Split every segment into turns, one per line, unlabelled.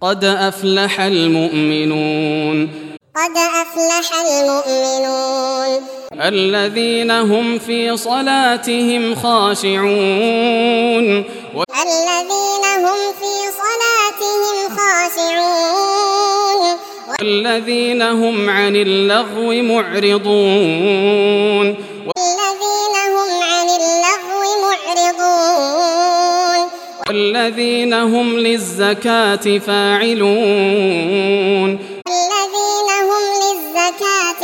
قد أفلح المؤمنون
قد أفلح المؤمنون
الذين هم في صلاتهم خاشعون
الذين هم في صلاتهم خاشعون
والذين هم عن اللغو معرضون
والذين هم عن اللغو معرضون
والذين هم للزكاة فاعلون
والذين هم للزكاة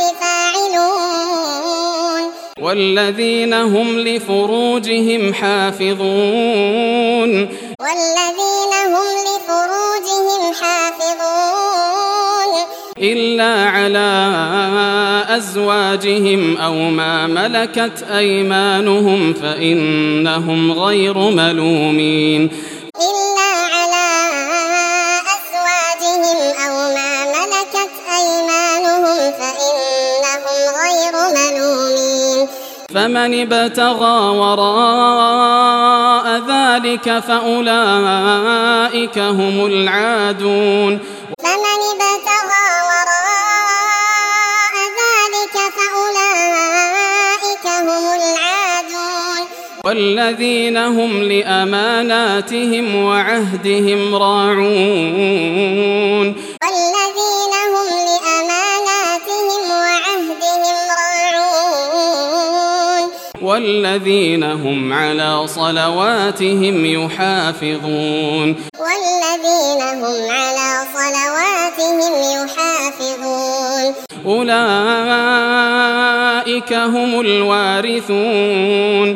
فاعلون
والذين هم لفروجهم حافظون
والذين هم لفروجهم حافظون
إلا على أزواجهم أو ما ملكت أيمانهم فإنهم غير ملومين
إلا على أزواجهم أو ما ملكت أيمانهم فإنهم غير ملومين
فمن ابتغى وراء ذلك فأولئك هم العادون
فمن ابتغى وراء ذلك فأولئك هم العادون
والذين هم لأماناتهم وعهدهم راعون
والذين هم لأماناتهم وعهدهم راعون
والذين هم على صلواتهم يحافظون
والذين هم على صلواتهم يحافظون
أولئك هم الوارثون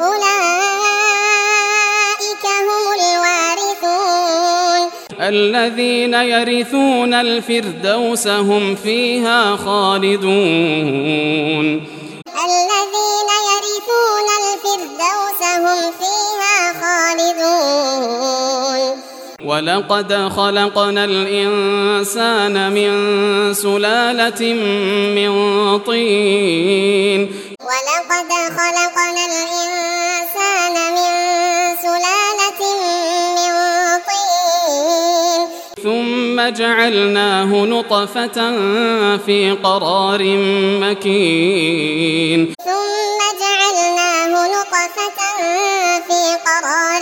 أولئك هم الوارثون
الذين يرثون الفردوس هم فيها خالدون
الذين يرثون الفردوس هم فيها خالدون
ولقد خلقنا الإنسان من سلالة من طين
ولقد خلقنا الإنسان من سلالة من طين
ثم جعلناه نطفة في قرار مكين
ثم جعلناه نطفة في قرار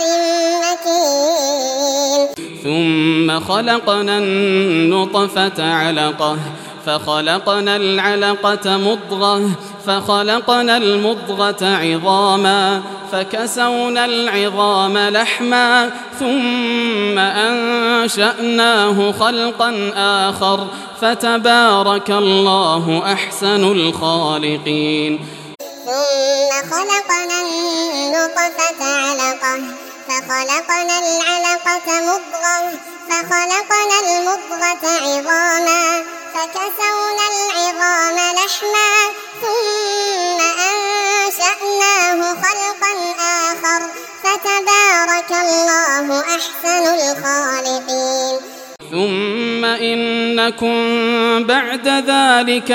مكين
ثم خلقنا النطفة علقة فخلقنا العلقة مضغة فخلقنا المضغة عظاما فكسونا العظام لحما ثم أنشأناه خلقا آخر فتبارك الله أحسن الخالقين
ثم خلقنا النطفة علقة فخلقنا العلقة مضغة فخلقنا المضغة عظاما فكسونا العظام لحما ثم أنشأناه خلقا آخر فتبارك الله أحسن الخالقين
ثم إنكم بعد ذلك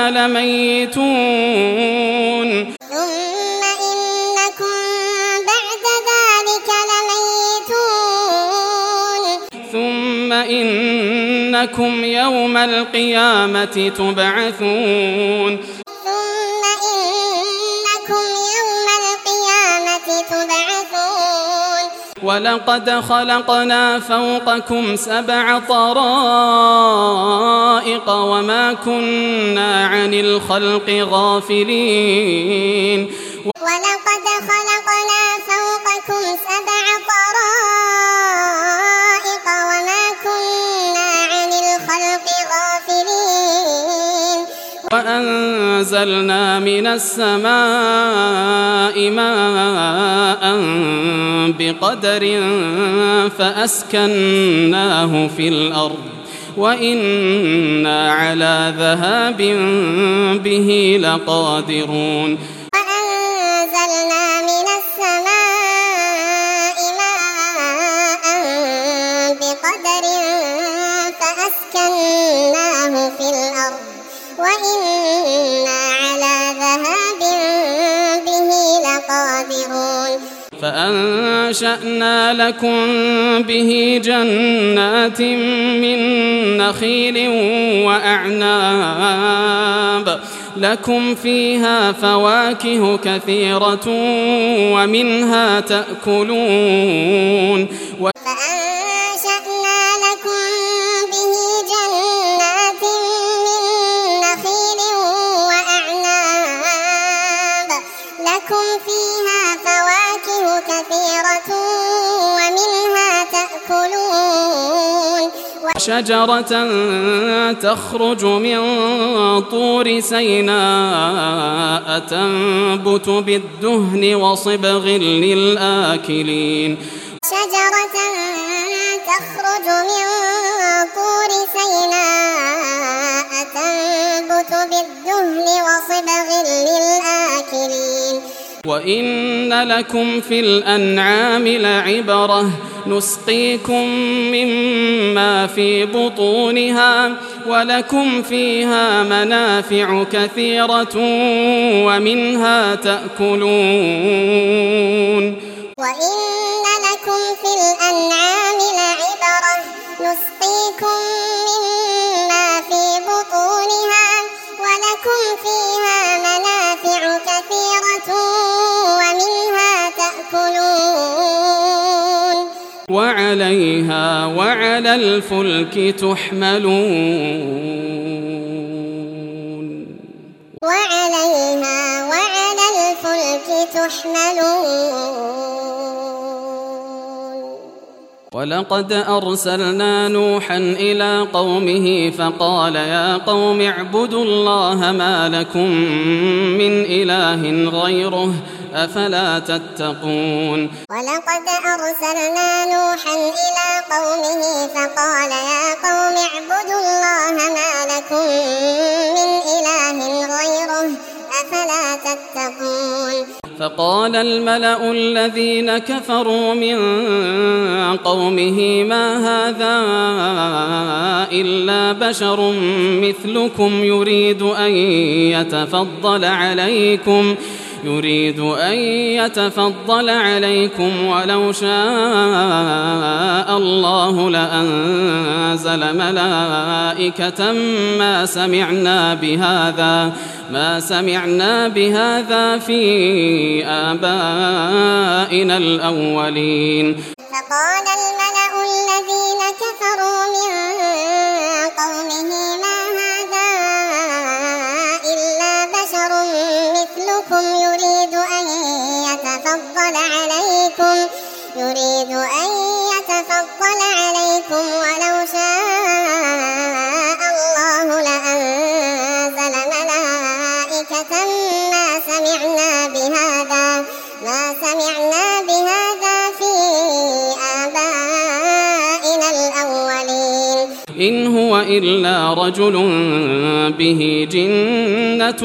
لميتون
ثم إنكم بعد ذلك لميتون
ثم إنكم يوم القيامة تبعثون
ثم إنكم يوم القيامة تبعثون
ولقد خلقنا فوقكم 7 طرائق وما كنا عن الخلق غافلين
ولقد خلقنا فوقكم 7 طرائق وما كنا عن الخلق غافلين
وأنزلنا من السماء ماء بقدر فأسكناه في الأرض وإنا على ذهاب به لقادرون
وأنزلنا من السماء ماء بقدر فأسكناه في الأرض وإنا على ذهاب به لقادرون
فأنشأنا لكم به جنات من نخيل وأعناب لكم فيها فواكه كثيرة ومنها تأكلون
فأنشأنا لكم به جنات من نخيل وأعناب لكم فيها فواكه كثيرة ومنها تأكلون
وشجرة تخرج من طور سيناء تنبت بالدهن وصبغ للآكلين
شجرة تخرج من طور سيناء تنبت بالدهن وصبغ للآكلين
وإن لكم في الأنعام لعبرة نسقيكم مما في بطونها ولكم فيها منافع كثيرة ومنها تأكلون
وإن لكم في الأنعام لعبرة نسقيكم مما في بطونها ولكم فيها منافع كثيرة ومنها تأكلون
وعليها وعلى الفلك تحملون
وعليها وعلى الفلك تحملون
ولقد أرسلنا نوحا إلى قومه فقال يا قوم اعبدوا الله ما لكم من إله غيره أفلا تتقون
ولقد أرسلنا نوحا إلى قومه فقال يا قوم اعبدوا الله ما لكم من إله غيره أفلا تتقون
فقال الملأ الذين كفروا من قومه ما هذا إلا بشر مثلكم يريد أن يتفضل عليكم ولو شاء الله لأنزل ملائكة ما سمعنا بهذا في آبائنا الأولين
فقال الملأ الذين كفروا من قومه ما هذا إلا بشر مثلكم يريد أن يتفضل عليكم ولو شاء الله لأنزل ملائكة ما سمعنا بهذا في آبائنا الأولين
إن هو إلا رجل به جنة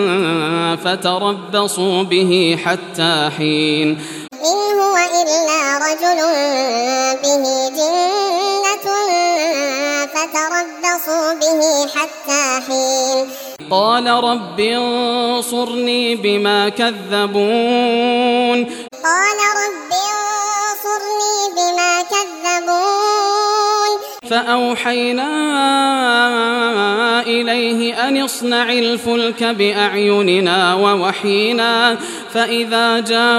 فتربصوا به حتى حين
إن هو إلا رجل به جنة فتربصوا به حتى حين
قال رب انصرني بما كذبون فأوحينا إليه أن اصنع الفلك بأعيننا ووحينا فإذا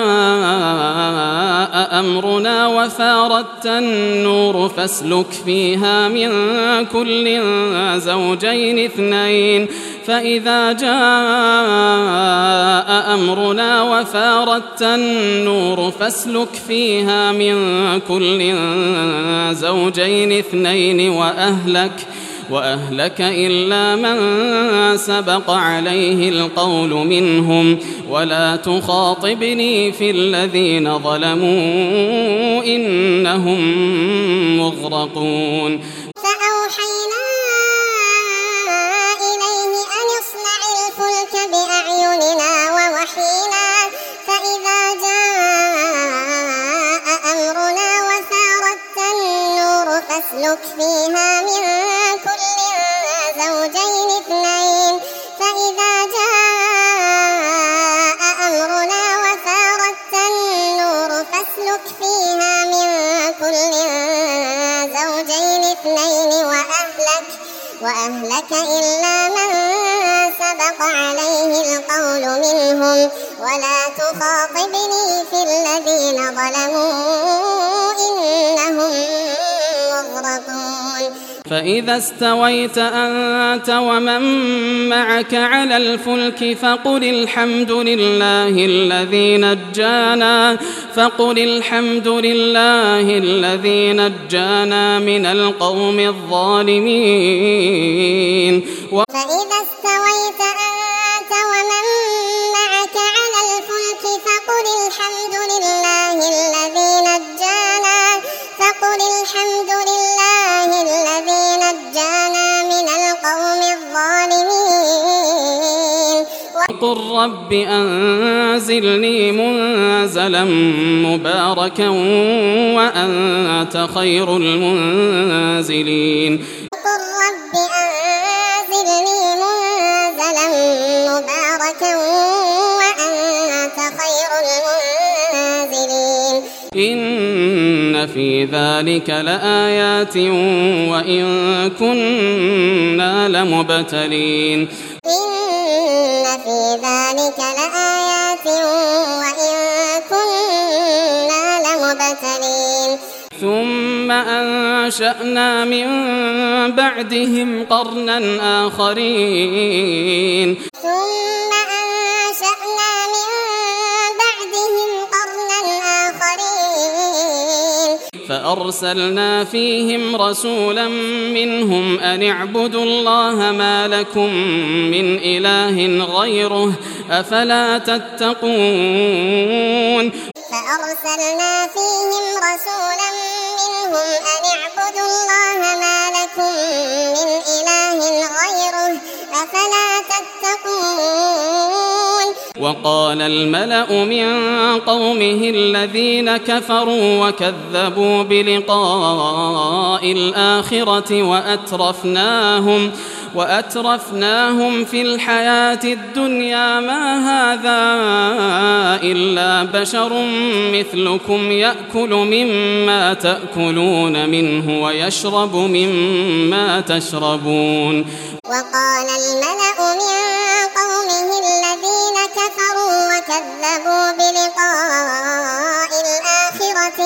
جاء أمرنا وفارت النور فاسلك فيها من كل زوجين اثنين وأهلك إلا من سبق عليه القول منهم ولا تخاطبني في الذين ظلموا إنهم مغرقون
فأوحينا إليه أن اصنع الفلك بأعيننا ووحينا فإذا جاء أمرنا وفارت النور فاسلك فيها من كل زوجين اثنين وأهلك وأهلك إلا من سبق عليه القول منهم ولا تخاطبني في الذين ظلموا إنهم مغرقون
فإذا استويت أنت ومن معك على الفلك فقل الحمد لله الذي نجانا من القوم الظالمين.
فإذا استويت أنت ومن معك على الفلك فقل الحمد لله الذي نجانا من القوم الظالمين.
وقل رب أنزلني منزلا مباركا وأنت خير المنزلين.
وقل رب أنزلني منزلا مباركا وأنت خير المنزلين.
إن في ذلك لآيات وإن كنا لمبتلين.
إن في ذلك لآيات وإن كنا لمبتلين.
ثم أنشأنا من بعدهم قرنا آخرين. فأرسلنا فيهم رسولا منهم أن اعبدوا الله ما لكم من إله غيره أفلا تتقون.
فأرسلنا فيهم رسولا منهم أن اعبدوا الله ما لكم من إله غيره أفلا تتقون.
وقال الملأ من قومه الذين كفروا وكذبوا بلقاء الآخرة وأترفناهم في الحياة الدنيا ما هذا إلا بشر مثلكم يأكل مما تأكلون منه ويشرب مما تشربون.
وقال الملأ من قومه الذين كفروا وكذبوا بلقاء الآخرة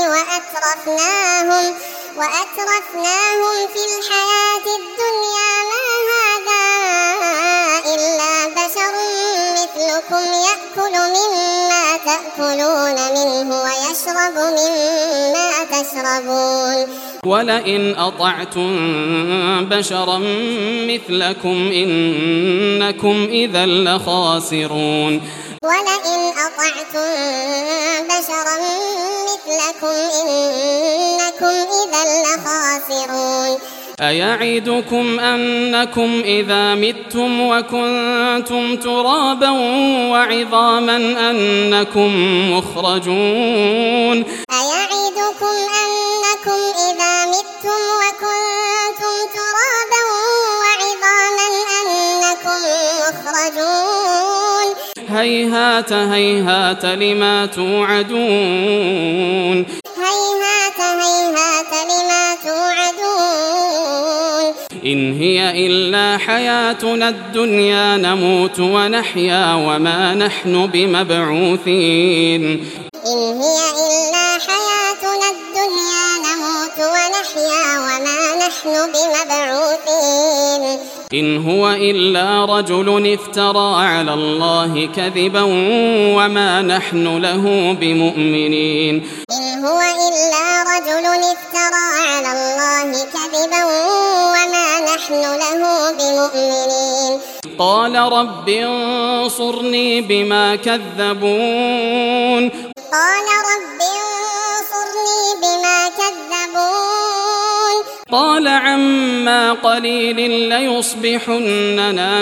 وأترفناهم في الحياة الدنيا ما هذا إلا بشر مثلكم يأكل مما تأكلون منه ويشرب مما تشربون.
ولئن أطعتم بشرا مثلكم إنكم إذا لخاسرون.
ولئن أطعتم بشرا مثلكم إنكم إذا لخاسرون.
أيعدكم أنكم إذا متم وكنتم ترابا وعظاما أنكم مخرجون.
أيعدكم أنكم إذا متم وكنتم ترابا وعظاما أنكم مخرجون.
هيهات هيهات لما توعدون.
هيهات هيهات لما توعدون.
إن هي إلا حياتنا الدنيا نموت ونحيا وما نحن بمبعوثين.
إن هي إلا حياتنا الدنيا نموت ونحيا وما نحن بمبعوثين.
إن هو إلا رجل افترى على الله كذبا وما نحن له بمؤمنين.
إن هو إلا رجل افترى على الله كذبا وما نحن له بمؤمنين.
قال رب انصرني بما كذبون.
قال رب انصرني بما كذبون.
قال عما قليل ليصبحن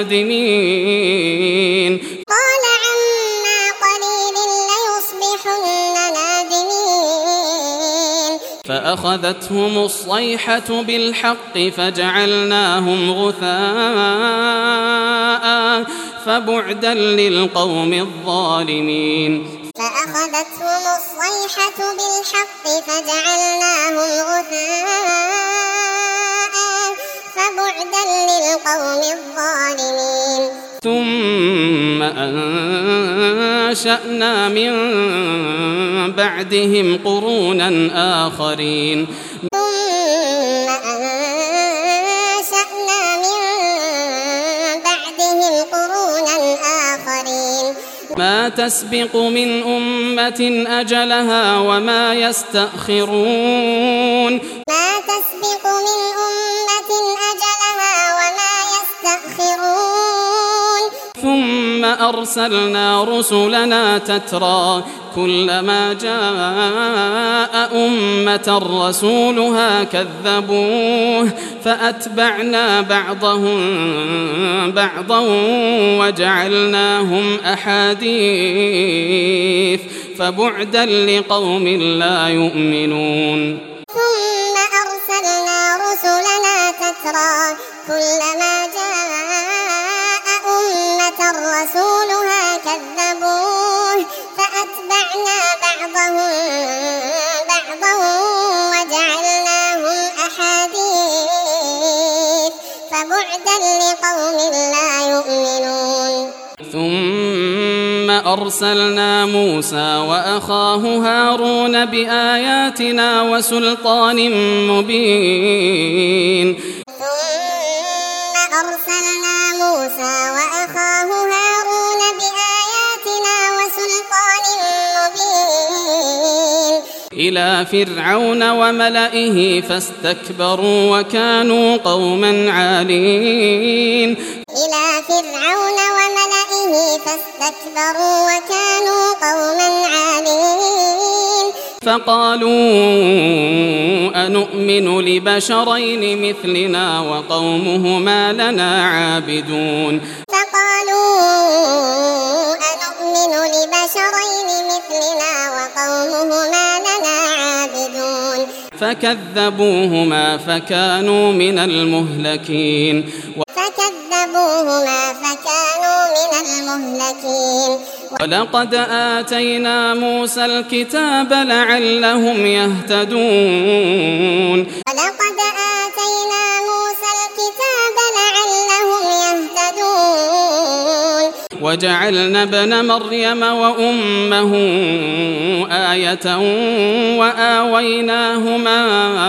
نادمين.
قال عما قليل ليصبحن نادمين.
فأخذتهم الصيحة بالحق فجعلناهم غثاء فبعدا للقوم الظالمين.
فأخذتهم الصيحة بالحق فجعلناهم غثاء فبعدا للقوم الظالمين
ثم أنشأنا من بعدهم قرونا آخرين ما تسبق من أمة أجلها وما يستأخرون ثم أرسلنا رسلنا تترى كلما جاء أمة رسولها كذبوه فأتبعنا بعضهم بعضا وجعلناهم أحاديث فبعدا لقوم لا يؤمنون
ثم أرسلنا رسلنا تترى كلما جاء أمة رسولها كذبوه فأتبعنا بعضهم بعضا وجعلناهم أحاديث فبعدا لقوم لا يؤمنون
ثم أرسلنا موسى وأخاه هارون بآياتنا وسلطان مبين إلى فرعون وملئه فاستكبروا وكانوا قوما عالين فقالوا أنؤمن لبشرين مثلنا وقومهما لنا عابدون فكذبوهما فكانوا من المهلكين ولقد آتينا موسى الكتاب لعلهم يهتدون وجعلنا ابن مريم وأمه آية وآويناهما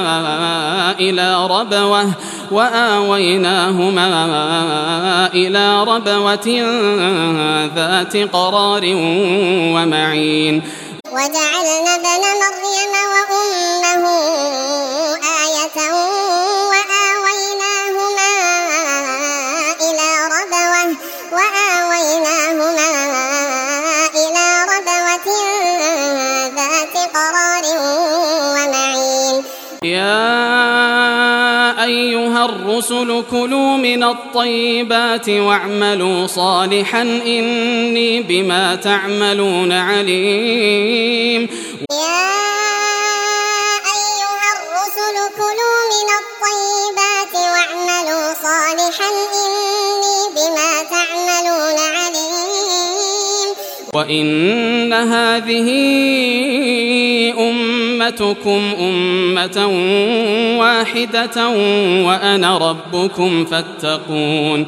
إلى ربوة ذات قرار ومعين
وجعلنا ابن مريم وأمه آية وآويناهما إلى ربوة ذات قرار ومعين
يا أيها الرسل كلوا من الطيبات واعملوا صالحا إني بما تعملون عليم وإن هذه أمتكم أمة واحدة وأنا ربكم فاتقون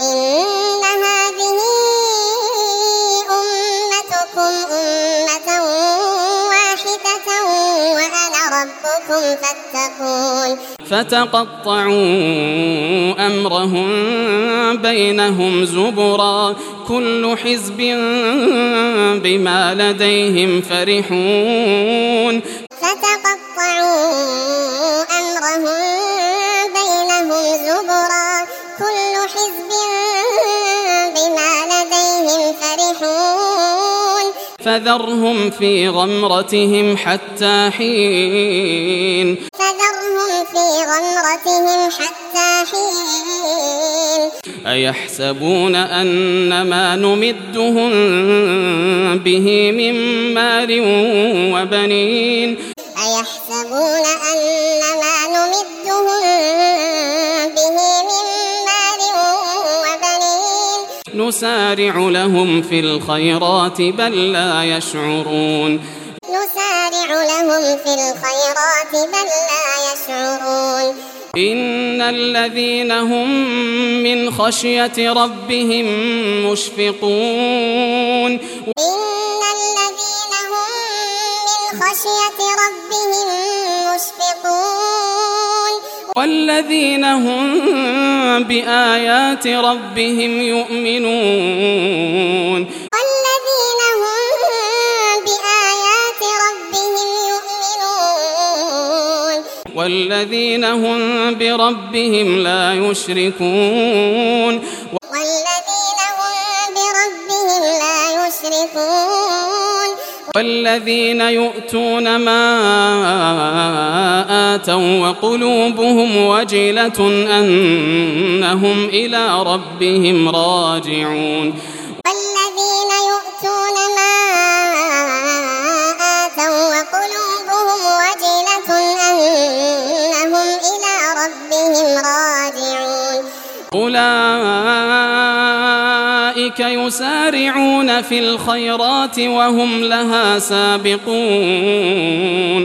فتقطعوا أمرهم بينهم زبرا كل حزب بما لديهم فرحون فذرهم في غمرتهم حتى حين أيحسبون أن ما نمدهم به من مال وبنين نسارع لهم في الخيرات بل لا يشعرون إن الذين هم من خشية ربهم مشفقون
إن الذين هم من خشية ربهم مشفقون
والذين هم بآيات ربهم يؤمنون
والذين هم بآيات ربهم يؤمنون
والذين هم بربهم لا يشركون
والذين هم بربهم لا يشركون
والذين يؤتون ما آتوا وقلوبهم وجلة أنهم إلى ربهم راجعون
والذين يؤتون ما آتوا وقلوبهم وجلة أنهم إلى ربهم راجعون
أولئك يسارعون في الخيرات وهم لها سابقون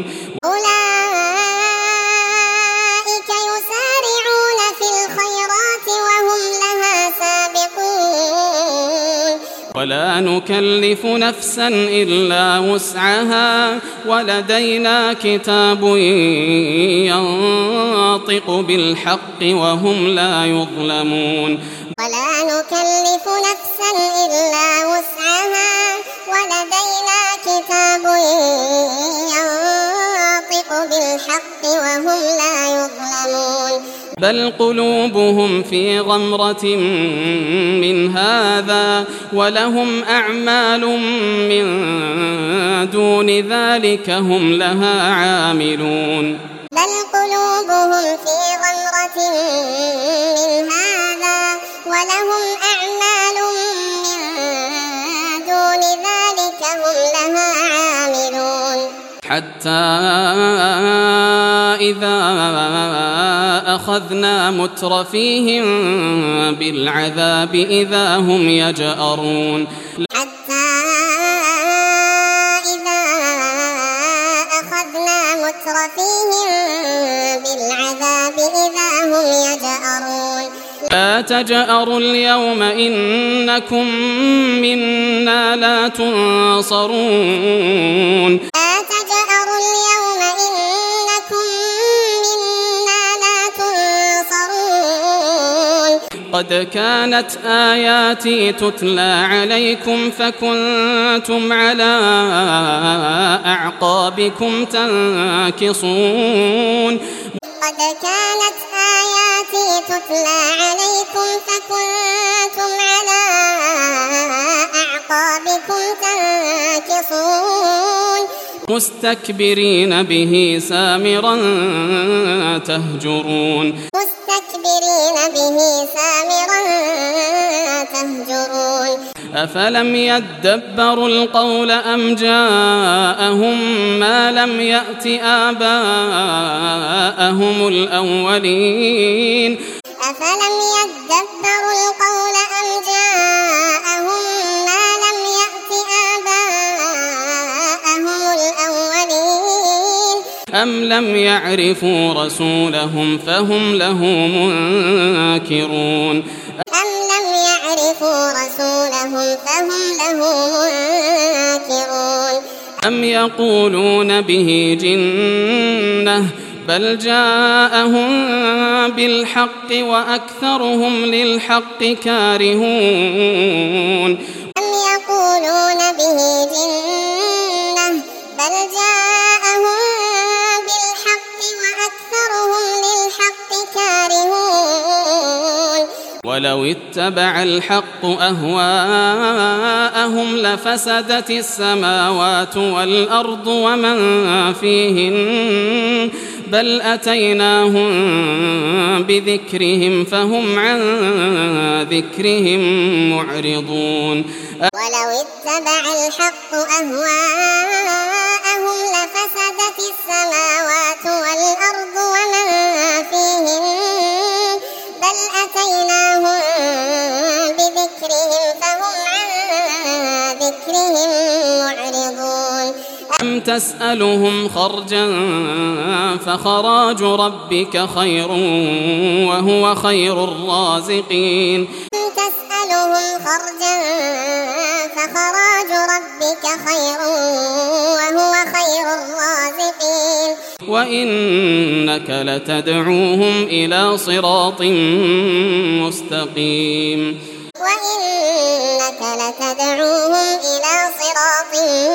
أولئك يسارعون في الخيرات وهم لها سابقون
ولا نكلف نفسا إلا وسعها ولدينا كتاب ينطق بالحق وهم لا يظلمون
ولا نكلف نفسا إلا وسعها ولدينا كتاب ينطق بالحق وهم لا يظلمون
بل قلوبهم في غمرة من هذا ولهم أعمال من دون ذلك هم لها عاملون
بل قلوبهم في غمرة من هذا ولهم أعمال من دون ذلك هم لها عاملون
حتى إذا أخذنا مترفيهم بالعذاب إذا هم يجأرون
حتى إذا أخذنا مترفيهم بالعذاب إذا هم يجأرون
لا تجأروا اليوم إنكم منا لا تنصرون
لا تجأروا اليوم إنكم منا لا تنصرون
قد كانت آياتي تتلى عليكم فكنتم على أعقابكم تنكصون
قد كانت آياتي تتلى عليكم فكنتم على أعقابكم تنكصون
مستكبرين به سامرا تهجرون
مستكبرين به سامرا تهجرون
أفلم يدبروا القول أم جاءهم ما لم يأت آباءهم الأولين
أفلم يدبروا القول أم جاءهم ما لم يأت آباءهم الأولين
أم لم يعرفوا رسولهم فهم له منكرون
أم لم يعرفوا رسولهم فهم له منكرون
أم يقولون به جنة بل جاءهم بالحق وأكثرهم للحق كارهون
أم يقولون به جنة بل جاءهم بالحق وأكثرهم للحق كارهون
ولو اتبع الحق أهواءهم لفسدت السماوات والأرض ومن فيهن بل أتيناهم بذكرهم فهم عن ذكرهم معرضون
ولو اتبع الحق أهواءهم لفسدت السماوات والأرض ومن فيهن بل أتيناهم بذكرهم فهم عن ذكرهم معرضون
أم تسألهم خرجا فخراج ربك خير وهو خير الرازقين
تسألهم خرجا فخراج ربك خير وهو خير الرازقين
وإنك لتدعوهم إلى صراط مستقيم
وإنك لتدعوهم إلى صراط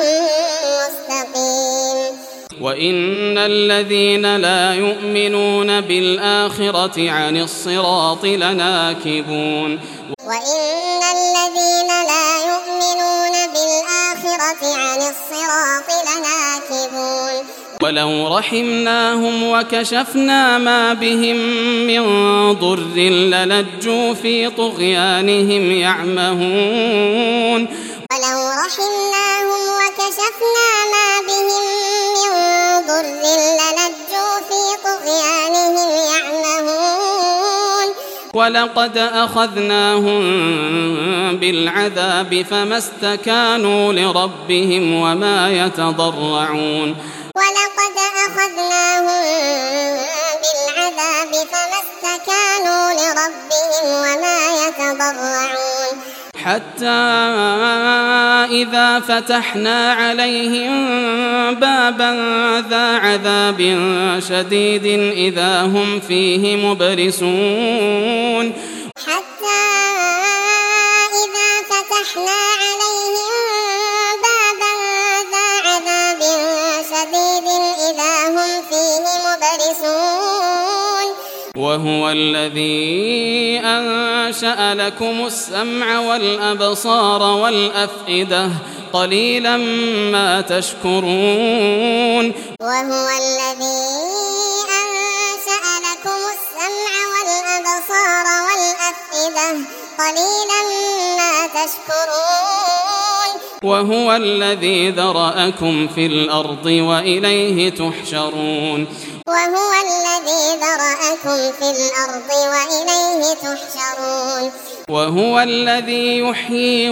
مستقيم
وإن الذين لا يؤمنون بالآخرة عن الصراط لناكبون
وإن الذين لا يؤمنون بالآخرة عن الصراط لناكبون
ولو رحمناهم وكشفنا ما بهم من ضر للجوا في طغيانهم يعمهون
ولو رحمناهم وكشفنا ما بهم من ضر للجوا في طغيانهم يعمهون
ولقد أخذناهم بالعذاب فما استكانوا لربهم وما يتضرعون
ولقد أخذناهم بالعذاب فما استكانوا لربهم وما يتضرعون
حتى إذا فتحنا عليهم بابا ذا عذاب شديد إذا هم فيه مبلسون
حتى إذا فتحنا عليهم بابا ذا عذاب شديد إذا هم فيه مبلسون
وهو الذي أنشأ لكم السمع والأبصار والأفئدة قليلا ما تشكرون
وهو الذي أنشأ لكم السمع والأبصار والأفئدة قليلا ما تشكرون
وهو الذي ذرأكم في الأرض وإليه تحشرون
وهو الذي ذرأكم في الأرض وإليه تحشرون
وهو الذي يحيي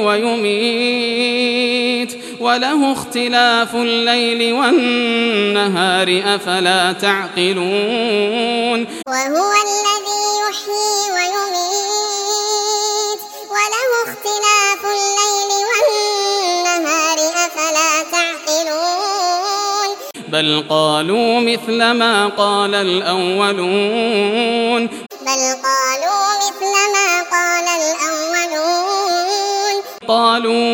ويميت وله اختلاف الليل والنهار أفلا تعقلون
وهو الذي يحيي ويميت وله اختلاف الليل والنهار أفلا تعقلون
بل قالوا مثل ما قال الأولون قالوا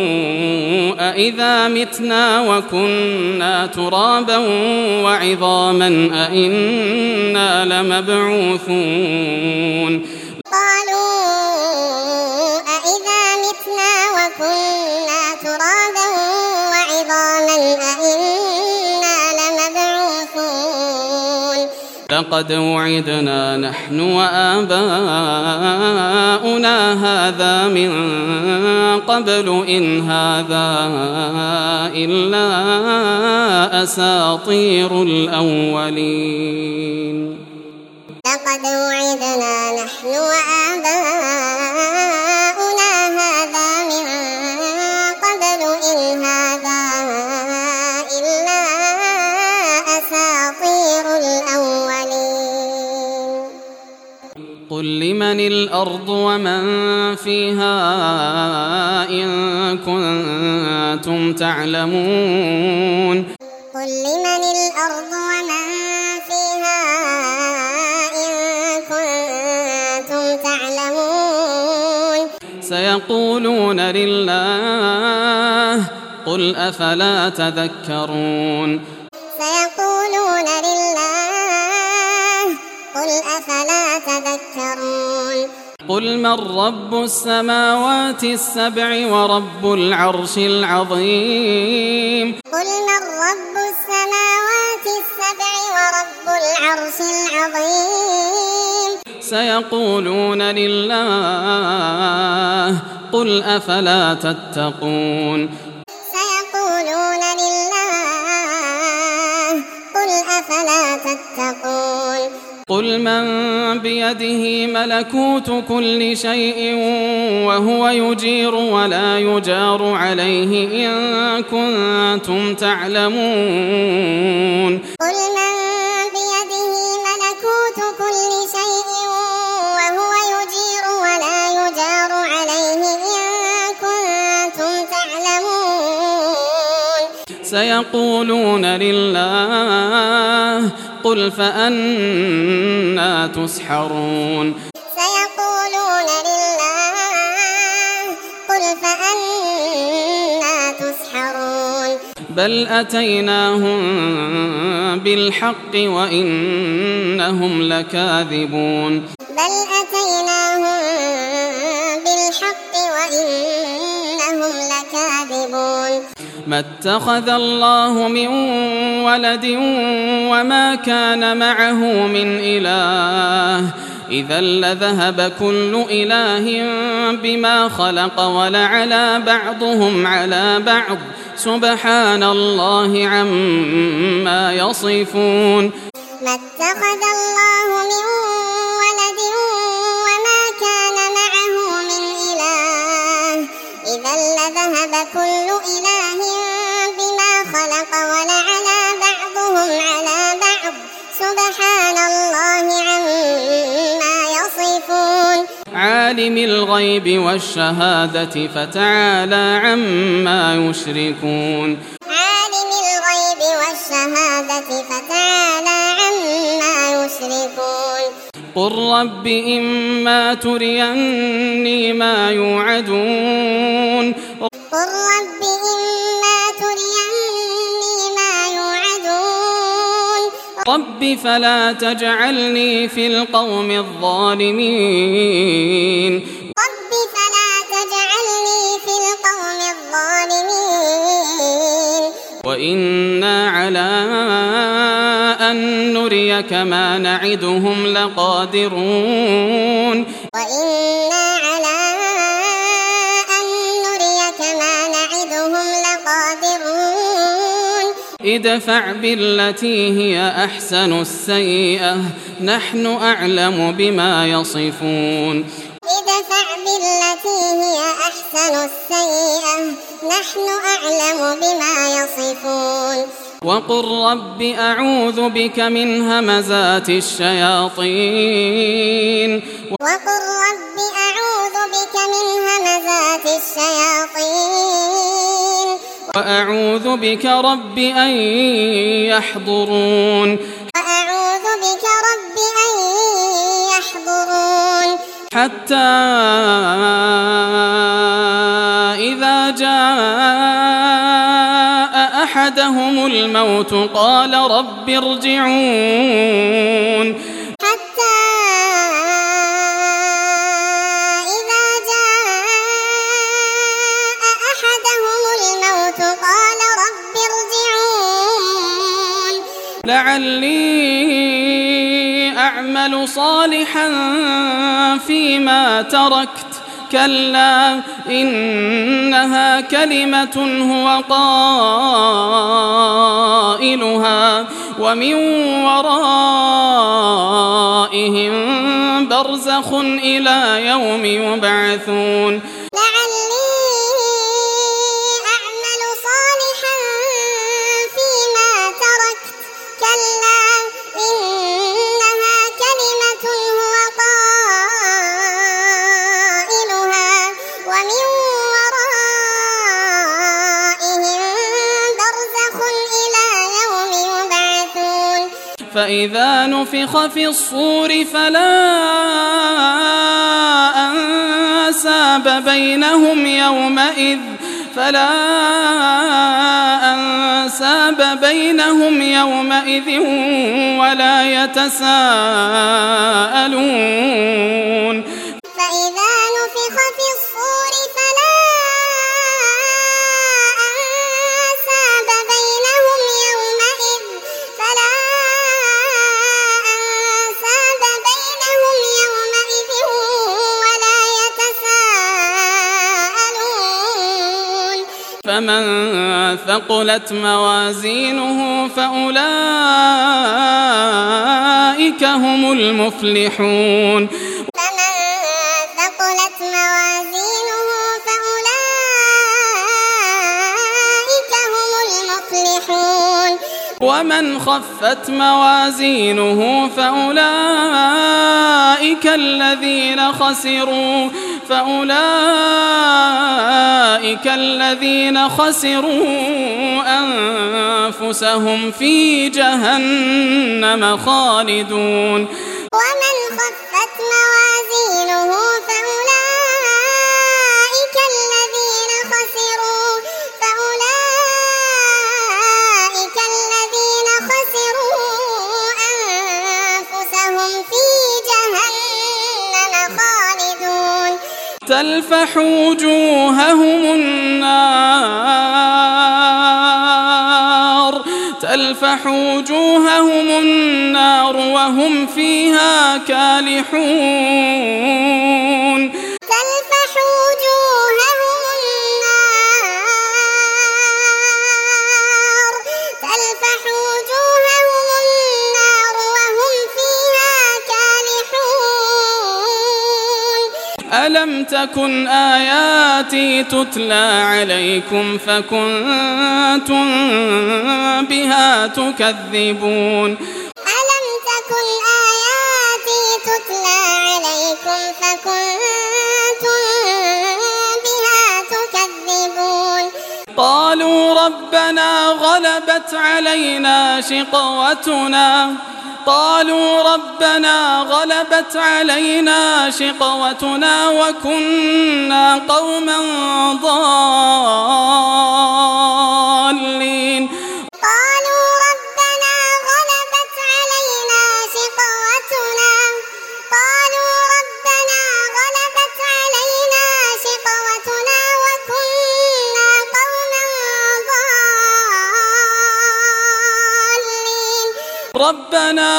أإذا متنا وكنا ترابا وعظاما أإنا لمبعوثون
قالوا أإذا متنا وكنا ترابا وعظاما أإنا لمبعوثون
لقد وعدنا نحن وآباؤنا هذا من قبل إن هذا إلا أساطير الأولين
لقد وعدنا نحن وآباؤنا هذا من قبل إن هذا إلا أساطير الأولين
قل لمن الأرض ومن فيها إن كنتم تعلمون
قل لمن الأرض ومن فيها إن كنتم تعلمون
سيقولون لله قل أفلا تذكرون
سيقولون لله قل أفلا تذكرون
قل من رب السماوات السبع ورب العرش العظيم
قل من رب السماوات السبع ورب العرش العظيم
سيقولون لله قل أفلا تتقون
سيقولون لله قل أفلا تتقون
قل من بيده ملكوت كل شيء وهو يجير ولا يجار عليه إن كنتم تعلمون
قل من بيده ملكوت كل شيء وهو يجير ولا يجار عليه إن كنتم تعلمون
سيقولون لله قل فأنى تسحرون
سيقولون لله قل فأنى تسحرون
بل أتيناهم بالحق وإنهم لكاذبون
بل أتيناهم بالحق وإنهم لكاذبون
ما اتخذ الله من ولد وما كان معه من إله إذا لذهب كل إله بما خلق ولعلى بعضهم على بعض سبحان الله عما يصفون
ما اتخذ الله من ولد وما كان معه من إله إذا لذهب كل إله بما خلق ولعلى بعضهم على بعض سبحان الله عما يصفون
عالم الغيب والشهادة فتعالى عما يشركون
عالم الغيب والشهادة فتعالى عما يشركون
قل رب إما تريني ما يوعدون
قل رب إما تريني ما يوعدون
رب فلا تجعلني في القوم الظالمين
رب فلا تجعلني في القوم الظالمين
وإنا على أن نريك ما نعدهم لقادرون
وإنا على أن نريك ما نعدهم لقادرون
ادفع بالتي هي أحسن السيئة نحن أعلم بما يصفون
ادفع بالتي هي أحسن السيئة نحن أعلم بما يصفون
وقل رب أعوذ بك من همزات الشياطين
وقل رب أعوذ بك من همزات الشياطين
وأعوذ بك رب أن يحضرون
وأعوذ بك رب أن يحضرون
حتى إذا جاء أحدهم الموت قال رب ارجعون
حتى إذا جاء أحدهم الموت قال رب ارجعون
لعلي أعمل صالحا فيما تركت كلا إنها كلمة هو قائلها ومن ورائهم برزخ إلى يوم يبعثون
لعلي أعمل صالحا فيما تركت كلا إنها كلمة هو قائلها ومن ورائهم برزخ إلى يوم يبعثون
فإذا نفخ في الصور فلا أنساب بينهم يومئذ ولا يتساءلون
فإذا نفخ في الصور فلا أنساب بينهم يومئذ ولا يتساءلون
فمن ثقلت موازينه فأولئك هم المفلحون ومن خفت موازينه فأولئك الذين خسروا أنفسهم في جهنم خالدون
ومن خفت موازينه فأولئك الذين خسروا أنفسهم في جهنم خالدون
تلفح وجوههم النار وهم فيها كالحون
تلفح وجوههم النار وهم فيها كالحون
ألم تكن آياتي تتلى عليكم فكنتم بها تكذبون
ألم تكن آياتي تتلى عليكم فكنتم بها تكذبون
قالوا ربنا غلبت علينا شقوتنا وكنا قوما ضالين
قالوا ربنا غلبت علينا شقوتنا وكنا قوما ضالين
ربنا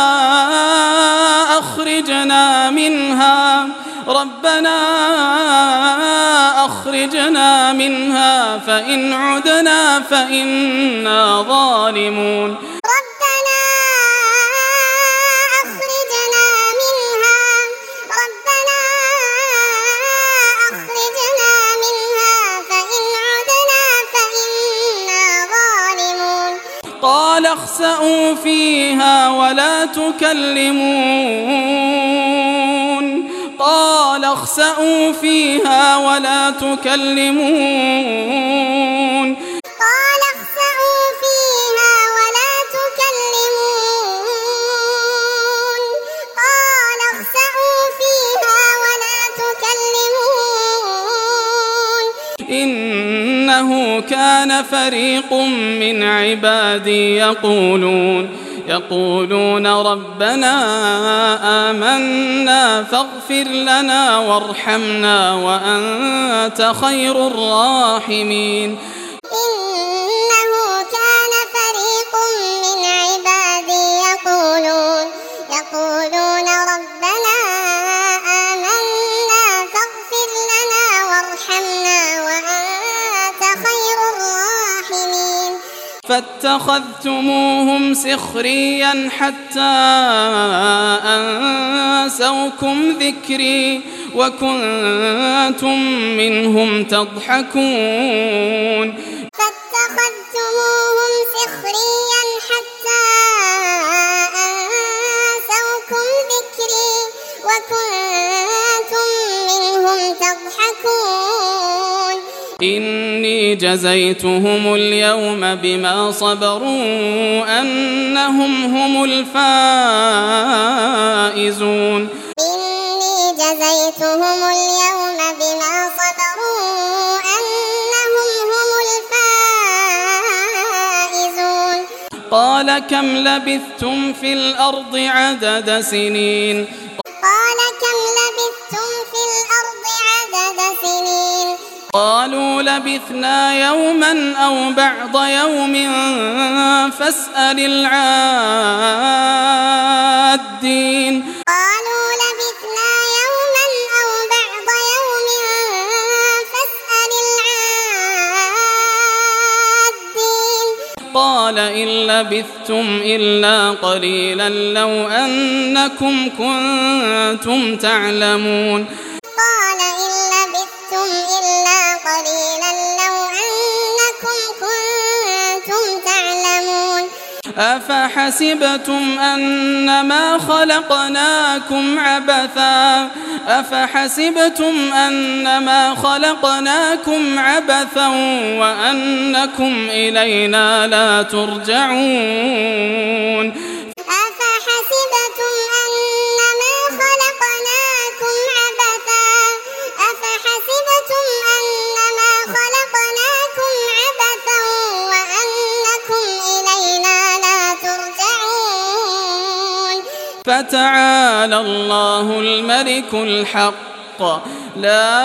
أخرجنا منها فإن عدنا فإنا ظالمون
ربنا أخرجنا منها فإن عدنا فإنا ظالمون
قال اخسئوا فيها ولا تكلمون إنه كان فريق من عبادي يقولون ربنا آمنا فاغفر لنا وارحمنا وأنت خير الراحمين
إنه كان فريق من عبادي يقولون ربنا آمنا فاغفر لنا وارحمنا وأنت خير الراحمين
فاتخذتموهم سخريا حتى أنسوكم ذكري وكنتم منهم تضحكون
فاتخذتموهم سخريا حتى أنسوكم ذكري وكنتم منهم تضحكون
إني جزيتهم اليوم بما صبروا أنهم هم الفائزون
إني جزيتهم اليوم بما صبروا أنهم هم الفائزون
قال كم لبثتم في الأرض عدد سنين قالوا لبثنا يوما أو بعض يوم فاسأل العادين قال إن لبثتم إلا قليلا لو أنكم كنتم تعلمون
قال إن لبثتم إلا قليلا لو أنكم كنتم تعلمون
أفحسبتم أنما خلقناكم عبثا وأنكم إلينا لا ترجعون
أفحسبتم أنما خلقناكم عبثا وأنكم إلينا لا ترجعون
فتعالى الله الملك الحق لا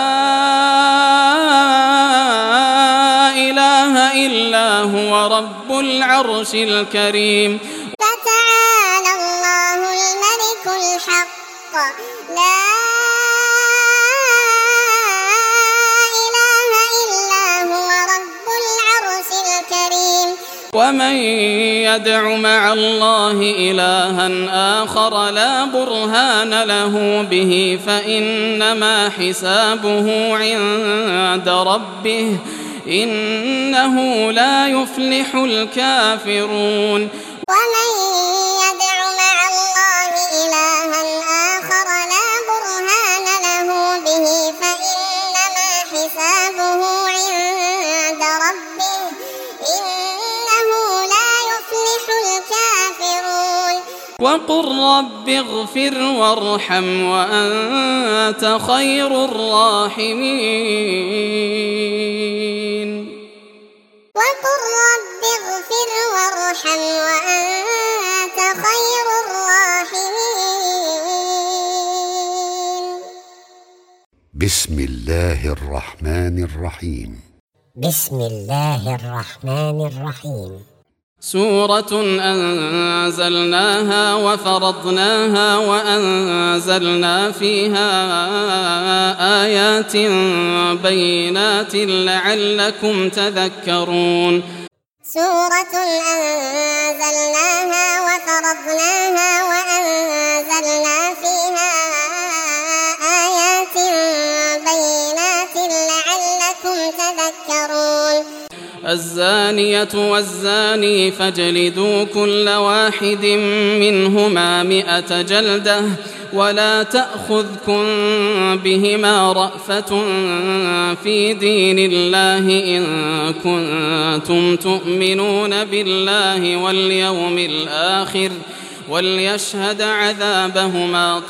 إله إلا هو رب العرش الكريم
فتعالى الله الملك الحق لا إله إلا هو رب العرش الكريم
ومن يدع مع الله إلها آخر لا برهان له به فإنما حسابه عند ربه إنه لا يفلح الكافرون
ومن يدع مع الله إلها آخر لا برهان له به فإنما حسابه عند ربه إنه لا يفلح الكافرون
وقل رب اغفر وارحم وأنت خير الراحمين
وقل رب اغفر وارحم وأنت خير الراحمين
بسم الله الرحمن الرحيم
بسم الله الرحمن الرحيم
سورة أنزلناها وفرضناها وأنزلنا فيها آيات بينات لعلكم تذكرون
سورة أنزلناها وفرضناها وأنزلنا فيها آيات بينات لعلكم تذكرون
الزانية والزاني فاجلدوا كل واحد منهما 100 جلدة ولا تأخذكم بهما رأفة في دين الله إن كنتم تؤمنون بالله واليوم الآخر وليشهد عذابهما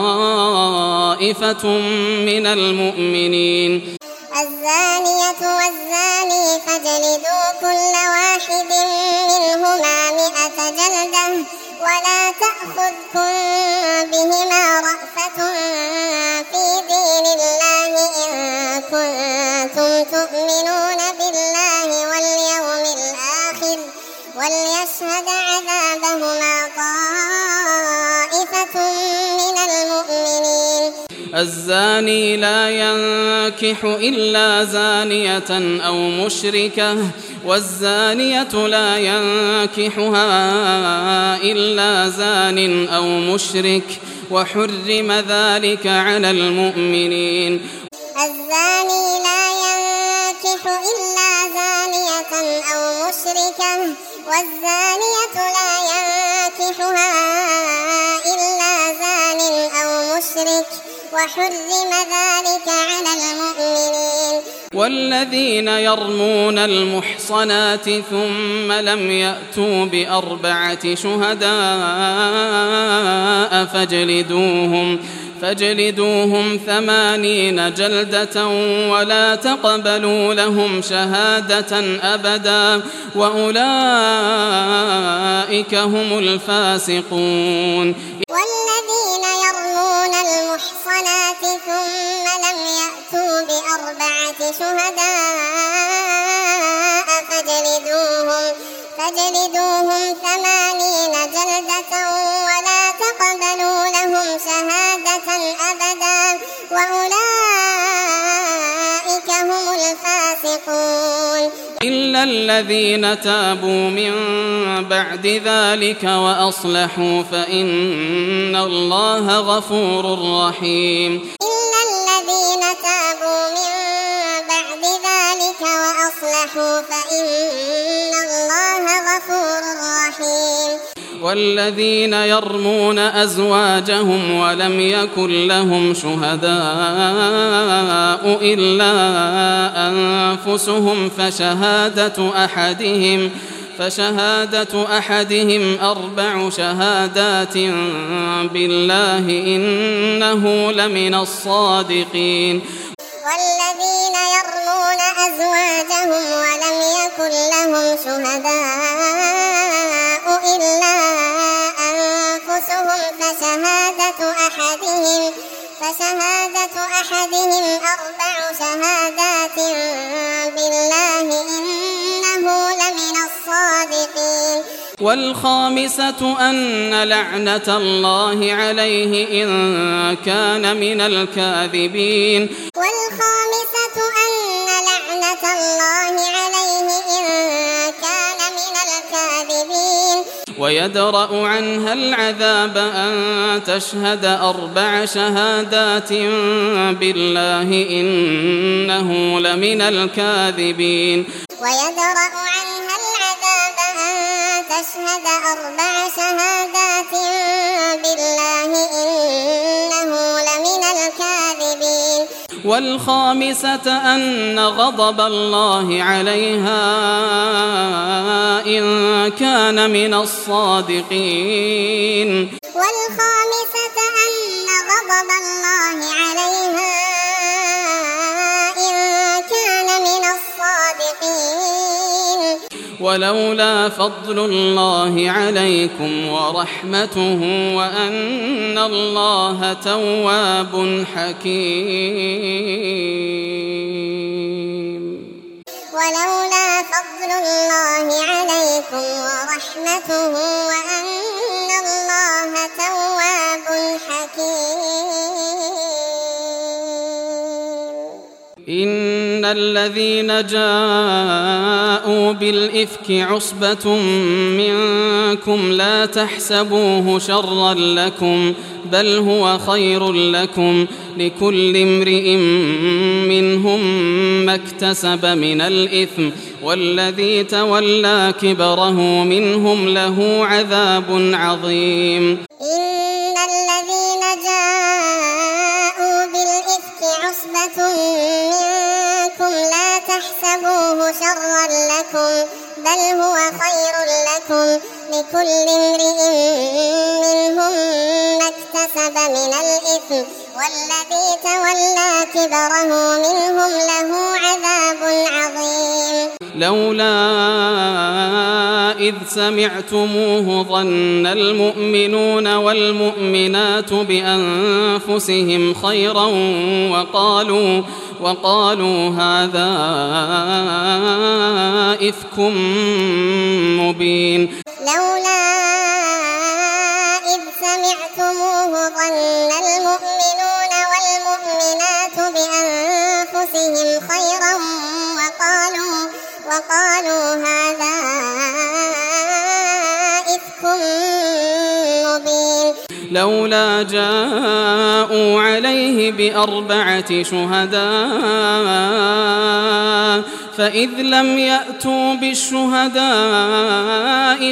طائفة من المؤمنين
الزانية والزاني فاجلدوا كل واحد منهما 100 جلدة ولا تأخذكم بهما رأفة في دين الله إن كنتم تؤمنون بالله واليوم الآخر وليشهد عذابهما طائفة من المؤمنين
الزاني لا ينكح إلا زانية أو مشركة والزانية لا ينكحها إلا زان أو مشرك وحرم ذلك على المؤمنين
الزاني لا ينكح إلا زانية أو مشركة والزانية لا ينكحها إلا زان أو مشرك وحرم ذلك على المؤمنين
والذين يرمون المحصنات ثم لم يأتوا ب4 شهداء فاجلدوهم 80 جلدة ولا تقبلوا لهم شهادة أبدا وأولئك هم الفاسقون
والذين يرمون المحصنات ثم لم يأتوا ب4 شهداء فاجلدوهم 80 جلدة ولا تقبلوا لهم شهادة أبدا وأولئك هم الفاسقون
إلا الذين تابوا من بعد ذلك وأصلحوا فإن الله غفور رحيم.
إلا الذين تابوا من بعد ذلك وأصلحوا فإن الله غفور رحيم.
والذين يرمون أزواجهم ولم يكن لهم شهداء إلا أنفسهم فشهادة أحدهم 4 شهادات بالله إنه لمن الصادقين.
والذين يرمون أزواجهم ولم يكن لهم شهداء إلا أنفسهم فشهادة أحدهم 4 شهادات بالله إنه لمن الصادقين.
والخامسة أن لعنة الله عليه إن كان من الكاذبين.
والخامسة أن لعنة الله عليه إن كان من الكاذبين.
ويدرأ عنها العذاب أن تشهد 4 شهادات بالله إنه لمن الكاذبين.
ويدرأ عنها العذاب أن تشهد 4 شهادات بالله إنه لمن الكاذبين.
والخامسة أن غضب الله عليها إن كان من الصادقين.
والخامسة أن غضب الله عليها إن كان من الصادقين.
ولولا فضل الله عليكم ورحمته وأن الله تواب حكيم.
ولولا فضل الله عليكم ورحمته وأن الله تواب حكيم.
إن الذين جاءوا بالإفك عصبة منكم لا تحسبوه شرا لكم بل هو خير لكم لكل امرئ منهم ما اكتسب من الإثم والذي تولى كبره منهم له عذاب عظيم.
إن الذين جاءوا بالإفك عصبة منكم لا تحسبوه شرا لكم بل هو خير لكم لكل امرئ منهم ما اكتسب من الإثم والذي تولى كبره منهم له عذاب عظيم.
لولا إذ سمعتموه ظن المؤمنون والمؤمنات بأنفسهم خيرا وقالوا هذا إفك مبين.
لولا إذ سمعتموه ظن المؤمنون والمؤمنات بأنفسهم خيرا وقالوا هذا إفك مبين.
لولا جاءوا عليه ب4 شهداء فإذ لم يأتوا بالشهداء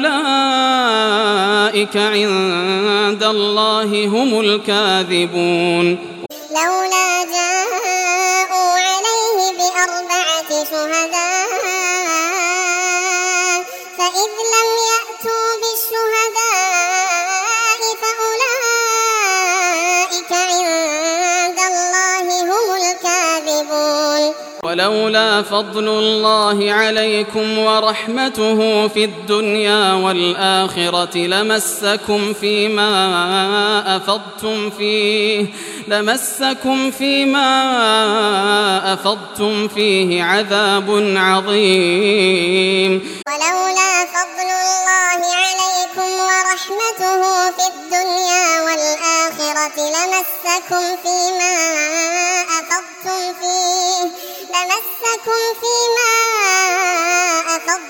فأولئك عند الله هم الكاذبون.
لولا جاءوا عليه ب4 شهداء فإذ لم يأتوا بالشهداء فأولئك عند الله هم الكاذبون.
ولولا فضل الله عليكم ورحمته في الدنيا والآخرة لمسكم فيما أفضتم فيه عذاب عظيم.
ولولا فضل الله عليكم ورحمته في الدنيا والآخرة لمسكم فيما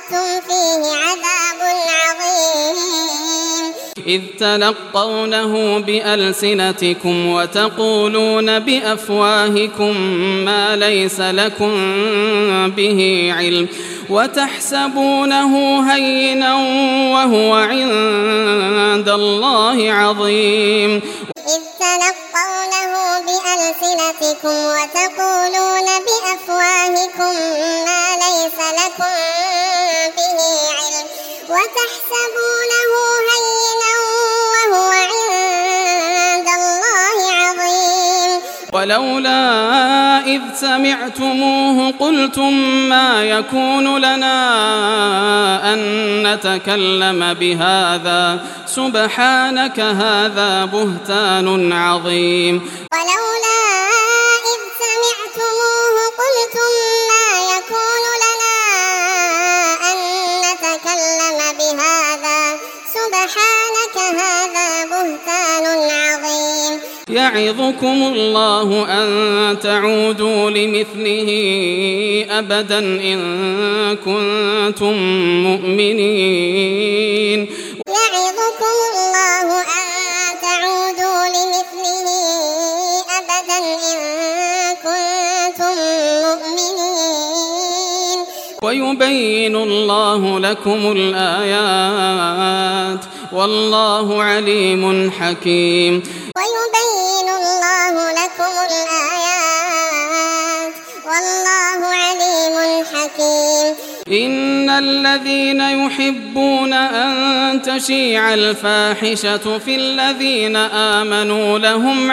أخلفتم فيه عذاب عظيم
إذ تلقونه بألسنتكم وتقولون بأفواهكم ما ليس لكم به علم وتحسبونه هينا وهو عند الله عظيم
إذ تلقونه بألسنتكم وتقولون بأفواهكم ما ليس لكم به علم وتحسبونه هينا وهو عند الله عظيم
ولولا إذ سمعتموه قلتم ما يكون لنا أن نتكلم بهذا سبحانك هذا بهتان عظيم
ولولا إذ سمعتموه قلتم ما يكون لنا أن نتكلم بهذا سبحانك هذا بهتان عظيم
يعظكم الله أن تعودوا لمثله أبدا إن كنتم مؤمنين
يعظكم الله أن تعودوا لمثله أبدا إن كنتم مؤمنين
ويبين الله لكم الآيات والله عليم حكيم
ويبين الله لكم الآيات والله عليم حكيم
إن الذين يحبون أن تشيع الفاحشة في الذين آمنوا لهم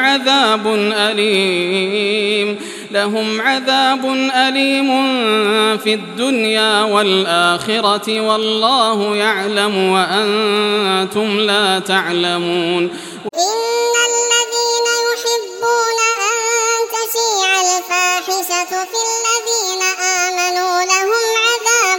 عذاب أليم في الدنيا والآخرة والله يعلم وأنتم لا تعلمون
إن الذين يحبون أن تشيع الفاحشة في الذين آمنوا لهم عذاب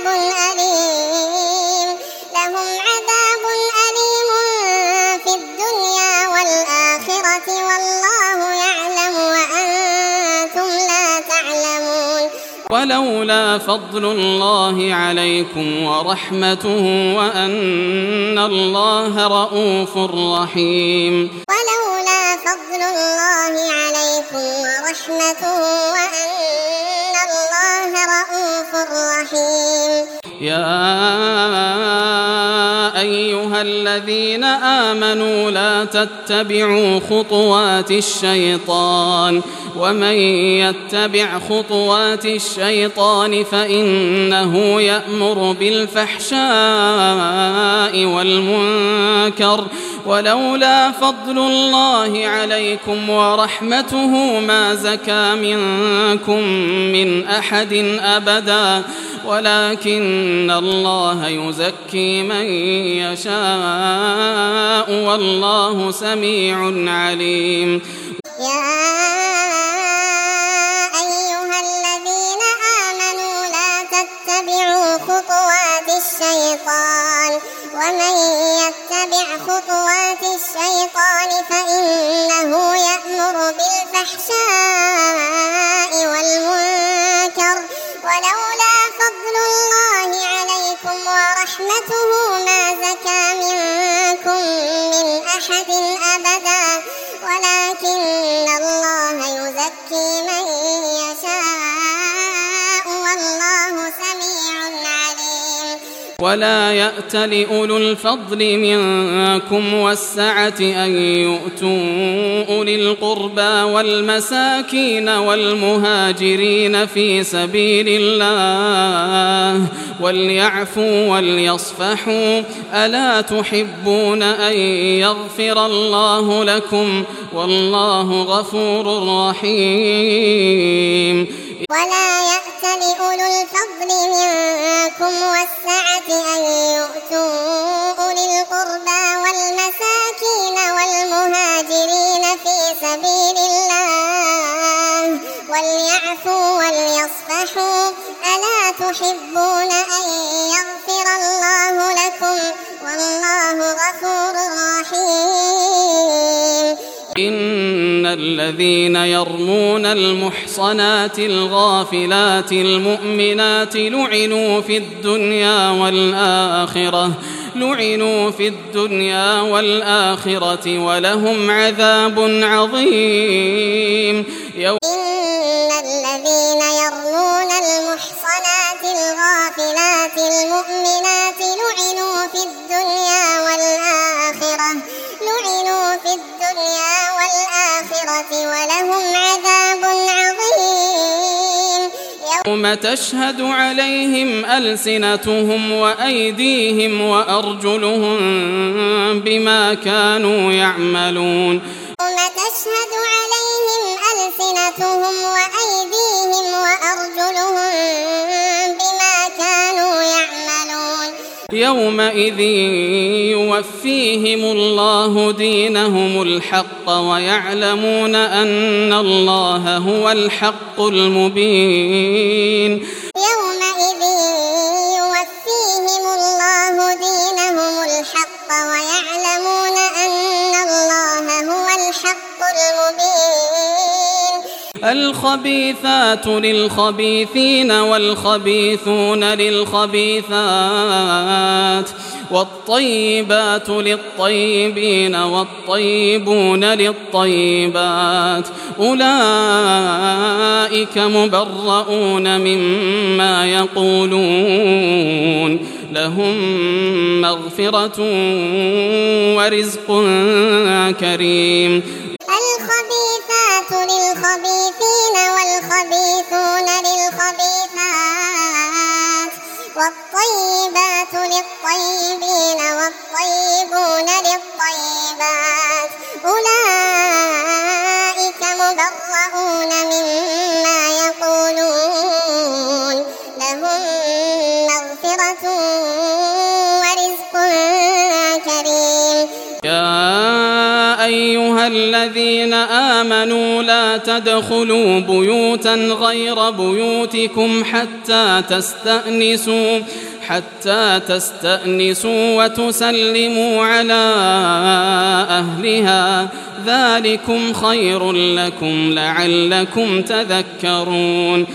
أليم في الدنيا والآخرة والله يعلم وأنتم لا تعلمون
ولولا فضل الله عليكم ورحمته وأن الله رءوف رحيم
ولولا فضل الله عليكم ورحمته وأن الله رءوف رحيم
يا أيها الذين آمنوا لا تتبعوا خطوات الشيطان ومن يتبع خطوات الشيطان فإنه يأمر بالفحشاء والمنكر ولولا فضل الله عليكم ورحمته ما زكى منكم من أحد أبدا ولكن الله يزكي من يشاء والله سميع عليم
يا أيها الذين آمنوا لا تتبعوا خطوات الشيطان ومن يتبع خطوات الشيطان فإنه يأمر بالفحشاء والمنكر ولولا فضل الله عليكم ورحمته ما زكى منكم من أحد أبدا ولكن الله يزكي من يشاء والله سميع عليم
ولا يأت لأولو الفضل منكم والسعة أن يؤتوا أولي القربى والمساكين والمهاجرين في سبيل الله وليعفوا وليصفحوا ألا تحبون أن يغفر الله لكم والله غفور رحيم
ولا يأت لأولو الفضل منكم والسعة أن يؤتوا أولي القربى والمساكين والمهاجرين في سبيل الله وليعفوا وليصفحوا ألا تحبون أن يغفر الله لكم والله غفور رحيم
إن الذين يرمون المحصنات الغافلات المؤمنات لعنوا في الدنيا والآخرة ولهم عذاب عظيم.
إن الذين يرمون المحصنات الغافلات المؤمنات لعنوا في الدنيا والآخرة ولهم عذاب عظيم.
يوم تشهد عليهم ألسنتهم وأيديهم وأرجلهم بما كانوا يعملون.
يوم تشهد عليهم ألسنتهم وأيديهم وأرجلهم بما كانوا يعملون.
يومئذ يوفيهم الله دينهم الحق ويعلمون أن الله هو الحق المبين.
يومئذ يوفيهم الله دينهم الحق ويعلمون أن الله هو الحق المبين.
الخبيثات للخبيثين والخبيثون للخبيثات والطيبات للطيبين والطيبون للطيبات أولئك مبرؤون مما يقولون لهم مغفرة ورزق كريم.
الخبيثات للخبيثين والخبيثون للخبيثات والطيبات للطيبين والطيبون للطيبات أولئك مبرؤون مما يقولون لهم مغفرة ورزق كريم.
يا أيها الذين آمنوا لا تدخلوا بيوتا غير بيوتكم حتى تستأنسوا وتسلموا على أهلها ذلكم خير لكم لعلكم تذكرون.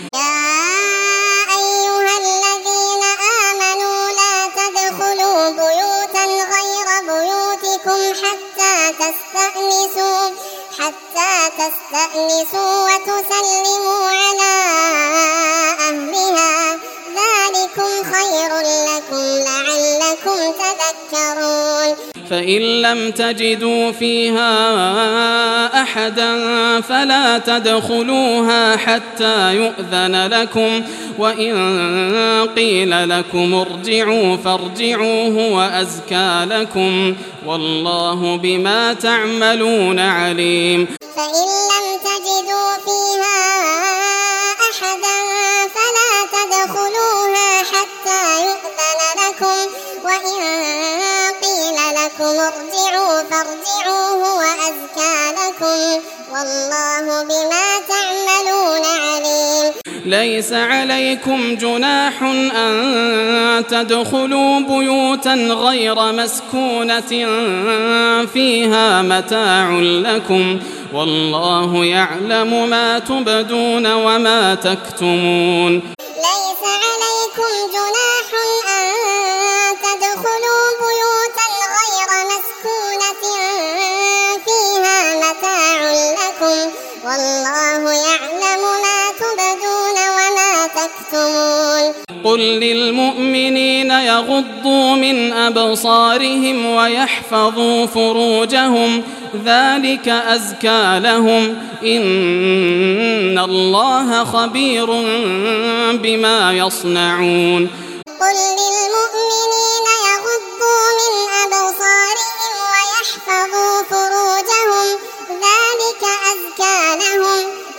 حتى تستأنسوا وتسلموا على أهلها ذلكم خير لكم لعلكم تذكرون.
فإن لم تجدوا فيها أحدا فلا تدخلوها حتى يؤذن لكم وإن قيل لكم ارجعوا فارجعوا هو أزكى لكم والله بما تعملون عليم.
فإن لم تجدوا فيها أحدا فلا تدخلوها حتى يؤذن لكم وإن قيل لكم ارجعوا فارجعوا هو أزكى لكم والله بما تعملون عليم.
ليس عليكم جناح أن تدخلوا بيوتا غير مسكونة فيها متاع لكم والله يعلم ما تبدون وما تكتمون.
ليس عليكم جناح أن تدخلوا بيوتا غير مسكونة فيها متاع لكم والله يعلم ما تبدون وما تكتمون.
قل للمؤمنين يغضوا من أبصارهم ويحفظوا فروجهم ذلك أزكى لهم إن الله خبير بما يصنعون.
قل للمؤمنين يغضوا من أبصارهم ويحفظوا فروجهم ذلك أزكى لهم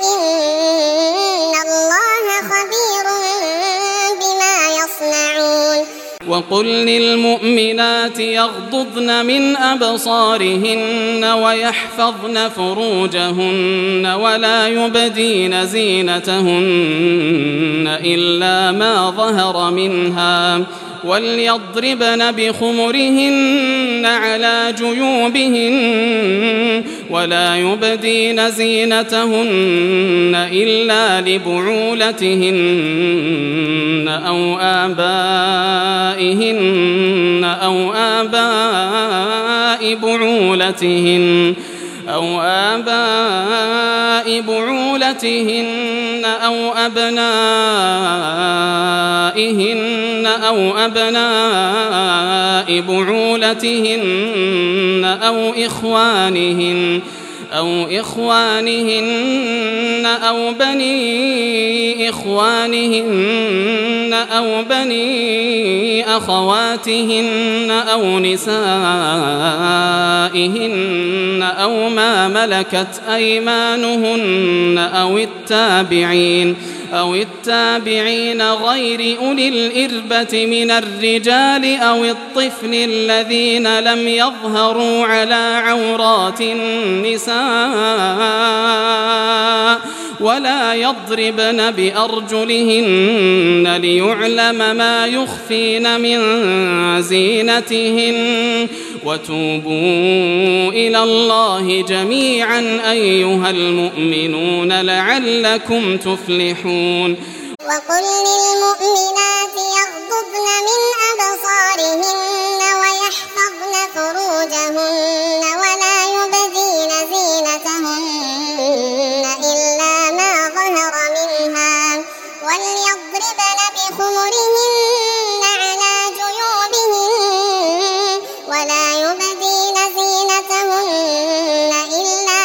إن الله خبير بما يصنعون.
وقل للمؤمنات يغضضن من أبصارهن ويحفظن فروجهن ولا يبدين زينتهن إلا ما ظهر منها وليضربن بخمرهن على جيوبهن ولا يبدين زينتهن إلا لبعولتهن أو آبائهن أو آباء بعولتهن أو أبنائهن أو أبناء بعولتهن أو إخوانهن أو بني إخوانهن أو بني أخواتهن أو نسائهن أو ما ملكت أيمانهن أو التابعين غير أولي الإربة من الرجال أو الطفل الذين لم يظهروا على عورات النساء ولا يضربن بأرجلهن ليعلم ما يخفين من زينتهن وتوبوا إلى الله جميعا أيها المؤمنون لعلكم تفلحون.
وقل للمؤمنات يغضضن من أبصارهن ويحفظن فروجهن ولا يبدين زينتهن إلا ما ظهر منها وليضربن بخمرهن على جيوبهن ولا يبدين زينتهن إلا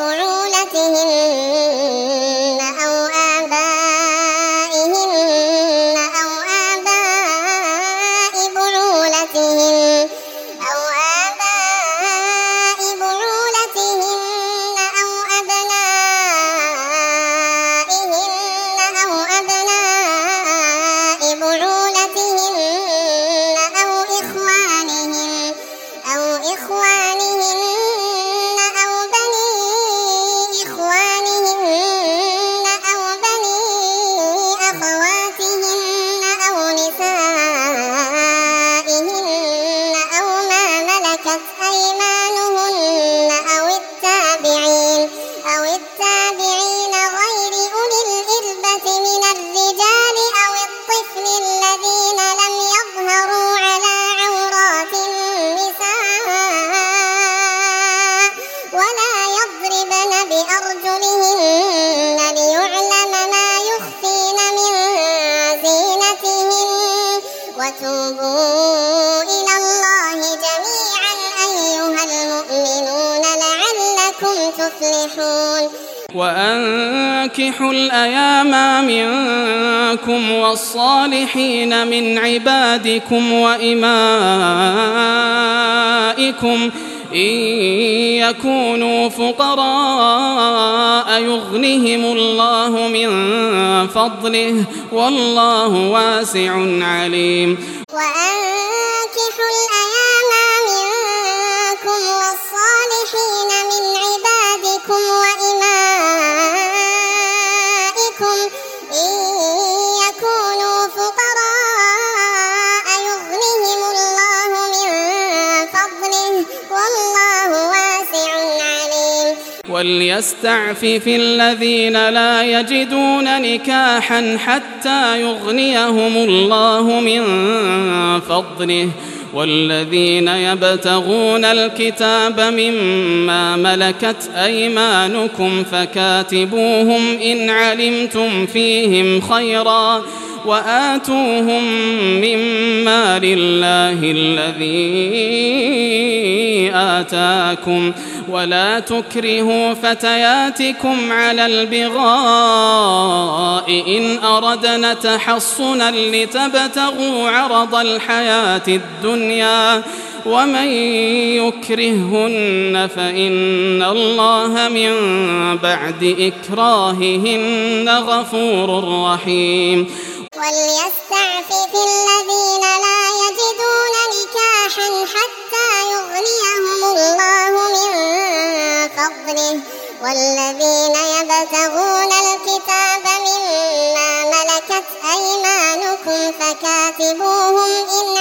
لبعولتهن أو آبائهن أو آباء بعولتهن أو أبنائهن أو أبناء بعولتهن أو إخوانهن أو بني إخوانهن أو بني أخواتهن أو نسائهن أو ما ملكت أيمانهن أو التابعين غير أولي الإربة من الرجال أو الطفل الذين لم يظهروا على عورات النساء ولا يضربن بأرجلهن ليعلم ما يخفين من زينتهن وتوبوا إلى الله جميعا أيها المؤمنون لعلكم تفلحون.
وأنكحوا الأيام منكم والصالحين من عبادكم وإمائكم إن يكونوا فقراء يغنهم الله من فضله والله واسع عليم.
وأنكحوا الأيام منكم والصالحين من عبادكم وإمائكم إن يكونوا فقراء يغنهم الله من فضله والله واسع عليم.
وليستعفف الذين لا يجدون نكاحا حتى يغنيهم الله من فضله والذين يبتغون الكتاب مما ملكت أيمانكم فكاتبوهم إن علمتم فيهم خيرا وآتوهم مما لله الذي آتاكم ولا تكرهوا فتياتكم على البغاء إن أردنا تحصنا لتبتغوا عرض الحياة الدنيا ومن يكرههن فإن الله من بعد إكراههن غفور رحيم.
وليستعفف الذين لا يجدون نكاحا حتى يغنيهم الله من فضله والذين يبتغون الكتاب مما ملكت أيمانكم فكاتبوهم إن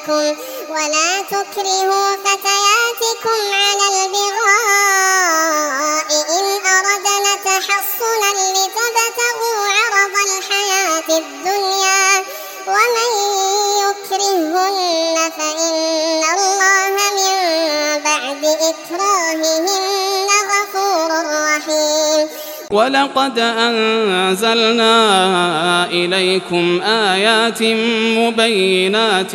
لكم ولا تكرهوا فتياتكم على البغاء إن أردنا تحصنا لتبتغوا عرض الحياة الدنيا ومن يكرهن فإن الله من بعد إكراههن غفور رحيم.
ولقد أنزلنا إليكم آيات مبينات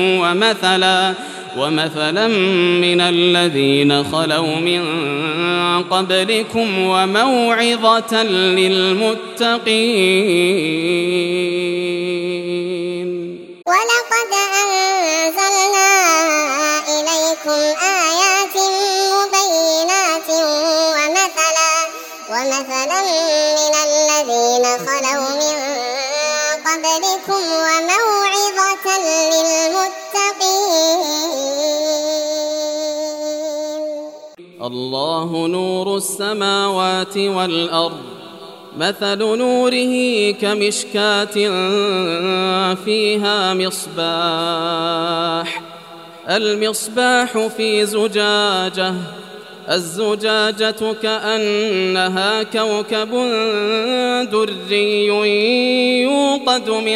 ومثلا من الذين خلوا من قبلكم وموعظة للمتقين.
ولقد أنزلنا إليكم آيات مبينات ومثلا من الذين خلوا من قبلكم وموعظة للمتقين.
الله نور السماوات والأرض مثل نوره كمشكاة فيها المصباح في زجاجة الزجاجة كأنها كوكب دري يوقد من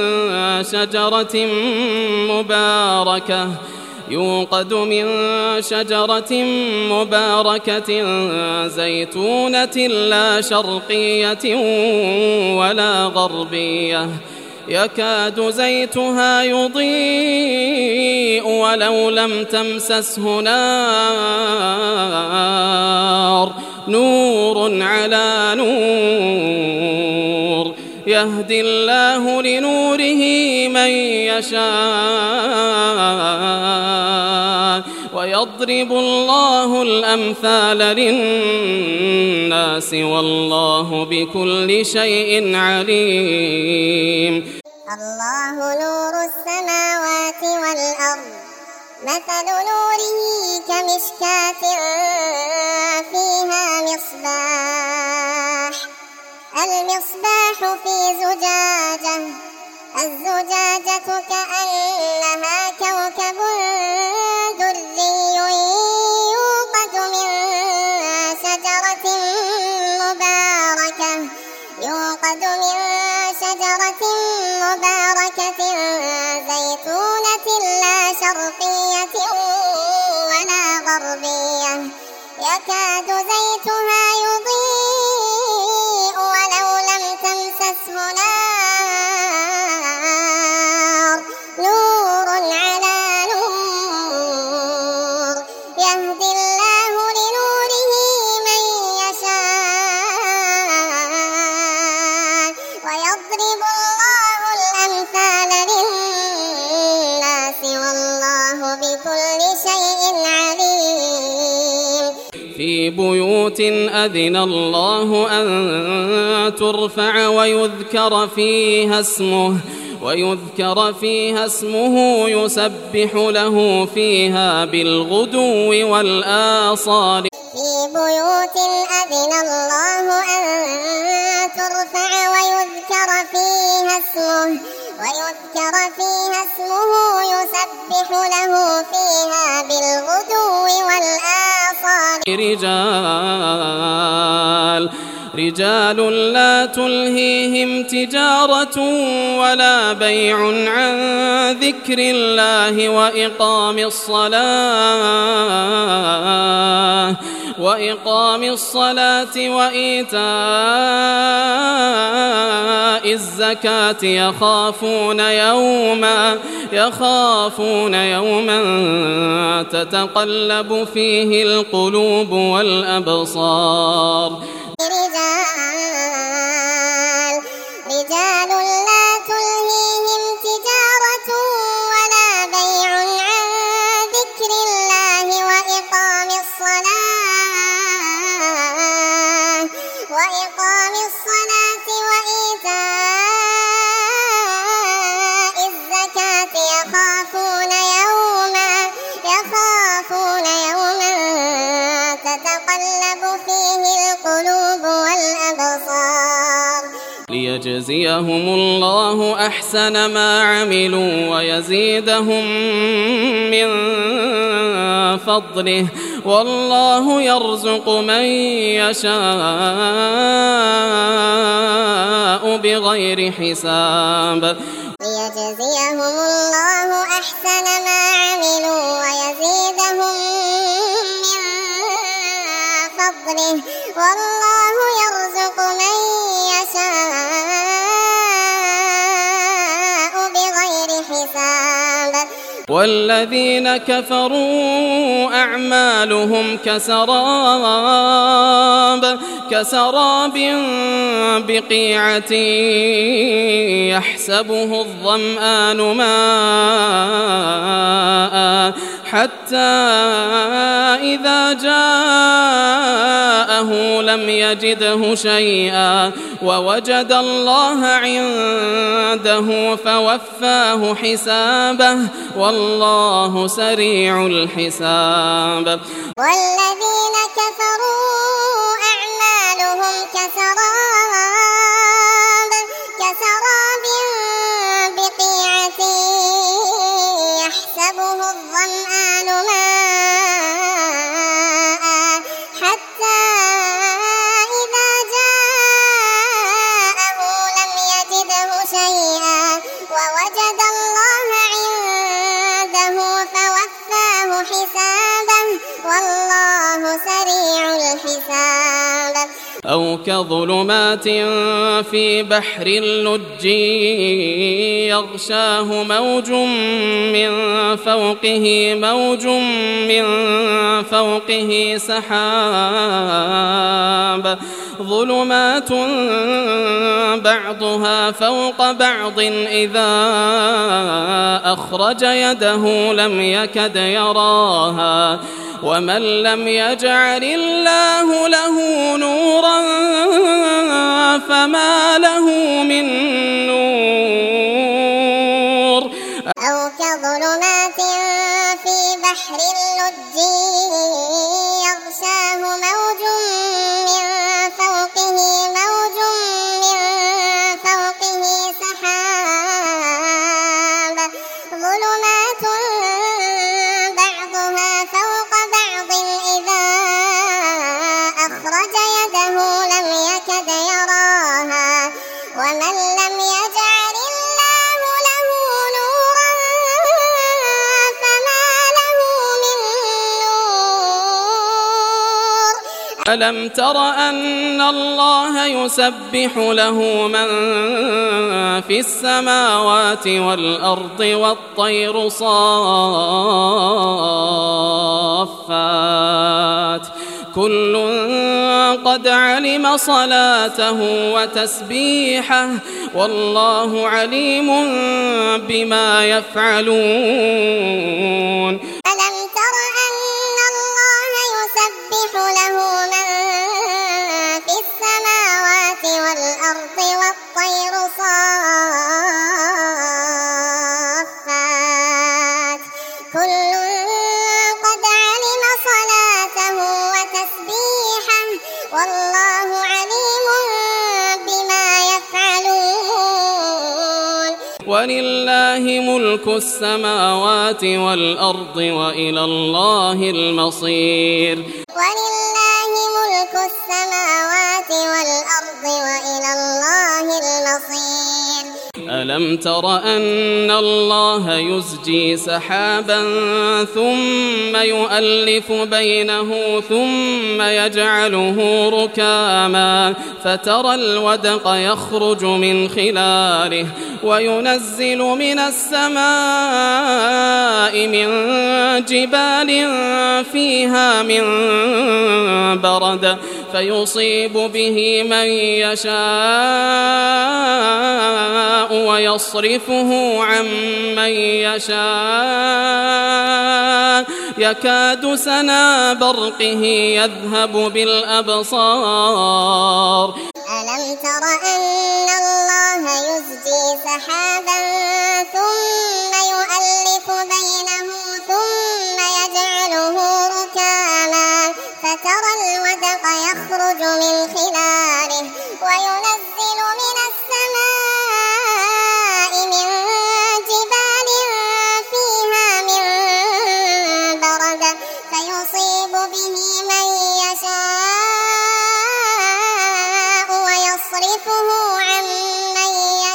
شجرة مباركة زيتونة لا شرقية ولا غربية يكاد زيتها يضيء ولو لم تمسسه نار نور على نور يهدي الله لنوره من يشاء ويضرب الله الأمثال للناس والله بكل شيء عليم.
الله نور السماوات والأرض مثل نوره كمشكاة فيها المصباح في زجاجة الزجاجة كأنها كوكب دري يوقد من شجرة مباركة زيتونة لا شرقية ولا غربية يكاد زيتها يضيء ولو لم تمسسه نار نور على نور يهدي الله لنوره من يشاء ويضرب الله الأمثال للناس والله بكل شيء عليم.
في بيوت أذن الله أن ترفع ويذكر فيها اسمه يسبح له فيها بالغدو والآصال.
في بيوت أذن الله أن ترفع ويذكر فيها اسمه يسبح له فيها بالغدو والآصال.
رجال لا تلهيهم تجارة ولا بيع عن ذكر الله وإقام الصلاة وإيتاء الزكاة يخافون يوما تتقلب فيه القلوب والأبصار.
رجال لا تلهيهم تجارة ولا بيع عن ذكر الله وإقام الصلاة وإيتاء الزكاة يخافون يوما تتقلب فيه القلوب
ليجزيهم الله أحسن ما عملوا ويزيدهم من فضله والله يرزق من يشاء بغير حساب.
ليجزيهم الله أحسن ما عملوا ويزيدهم من فضله والله يرزق من يشاء بغير حساب.
والذين كفروا أعمالهم كسراب بقيعة يحسبه الظمآن ماء حتى إذا جاءه لم يجده شيئا ووجد الله عنده فوفاه حسابه والله سريع الحساب.
والذين كفروا أعمالهم كسراب بقيعة يحسبه الظمآن ماء حتى إذا جاءه لم يجده شيئا ووجد الله عنده فوفاه حسابه والله سريع الحساب.
أو كظلمات في بحر اللج يغشاه موج من فوقه سحاب ظلمات بعضها فوق بعض إذا أخرج يده لم يكد يراها ومن لم يجعل الله له نورا فما له من نور.
أو كظلمات في بحر اللج يغشاه موج من فوقه سحاب ظلمات بعضها فوق بعض إذا أخرج يده لم يكد يراها ومن لم يجعل الله له نورا فما له من نور.
ألم تر أن الله يسبح له من في السماوات والأرض والطير صافات كل قد علم صلاته وتسبيحه والله عليم بما يفعلون.
ألم تر أن الله يسبح له من في السماوات والأرض والطير صافات كل قد علم صلاته وتسبيحه والله عليم بما يفعلون.
ولله ملك السماوات والأرض وإلى الله المصير.
ولله ملك السماوات والأرض وإلى الله المصير.
ألم تر أن الله يزجي سحابا ثم يؤلف بينه ثم يجعله ركاما فترى الودق يخرج من خلاله وينزل من السماء من جبال فيها من برد فيصيب به من يشاء ويصرفه عن من يشاء يكاد سنا برقه يذهب بالأبصار.
ألم تر أن الله يزجي سحابا ثم يؤلف بينه ثم يجعله ركاما فترى الودق يخرج من خلاله وينزل من السماء به من يشاء ويصرفه عن من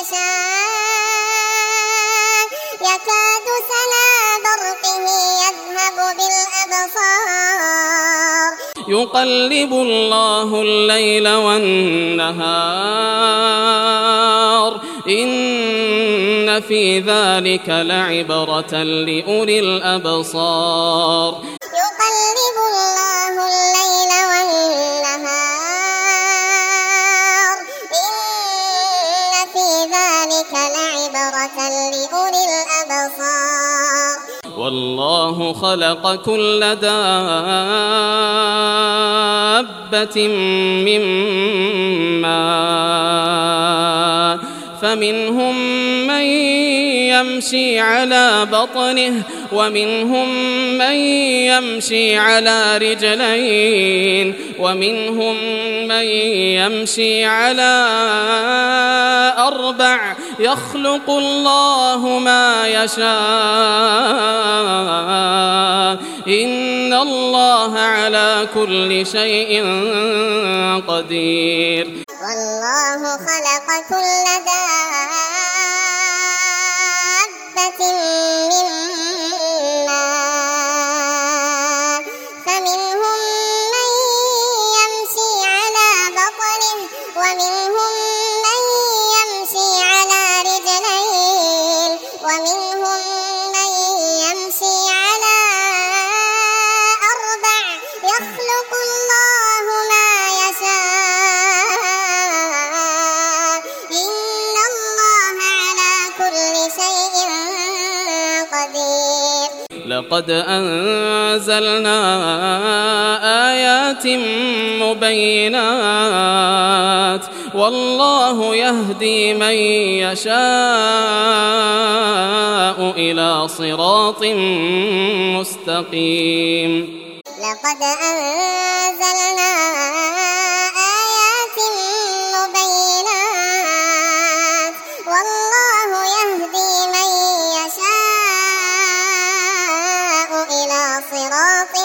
يشاء يكاد سنا برقه يذهب بالأبصار
يقلب الله الليل والنهار إن في ذلك لعبرة لأولي الأبصار
يقلب الله الليل والنهار إن في ذلك لعبرة لأولي الأبصار
والله خلق كل دابة من ماء فمنهم من يمشي على بطنه ومنهم من يمشي على رجلين ومنهم من يمشي على أربع يخلق الله ما يشاء إن الله على كل شيء قدير
والله خلق كل دابة من ماء فمنهم من يمشي على بطنه ومنهم من يمشي على رجلين ومنهم من يمشي على أربع يخلق الله ما يشاء إن الله على كل شيء قدير
لقد أنزلنا آيات مبينات والله يهدي من يشاء إلى صراط مستقيم
لقد أنزلنا آيات مبينات والله يهدي من يشاء إلى صراط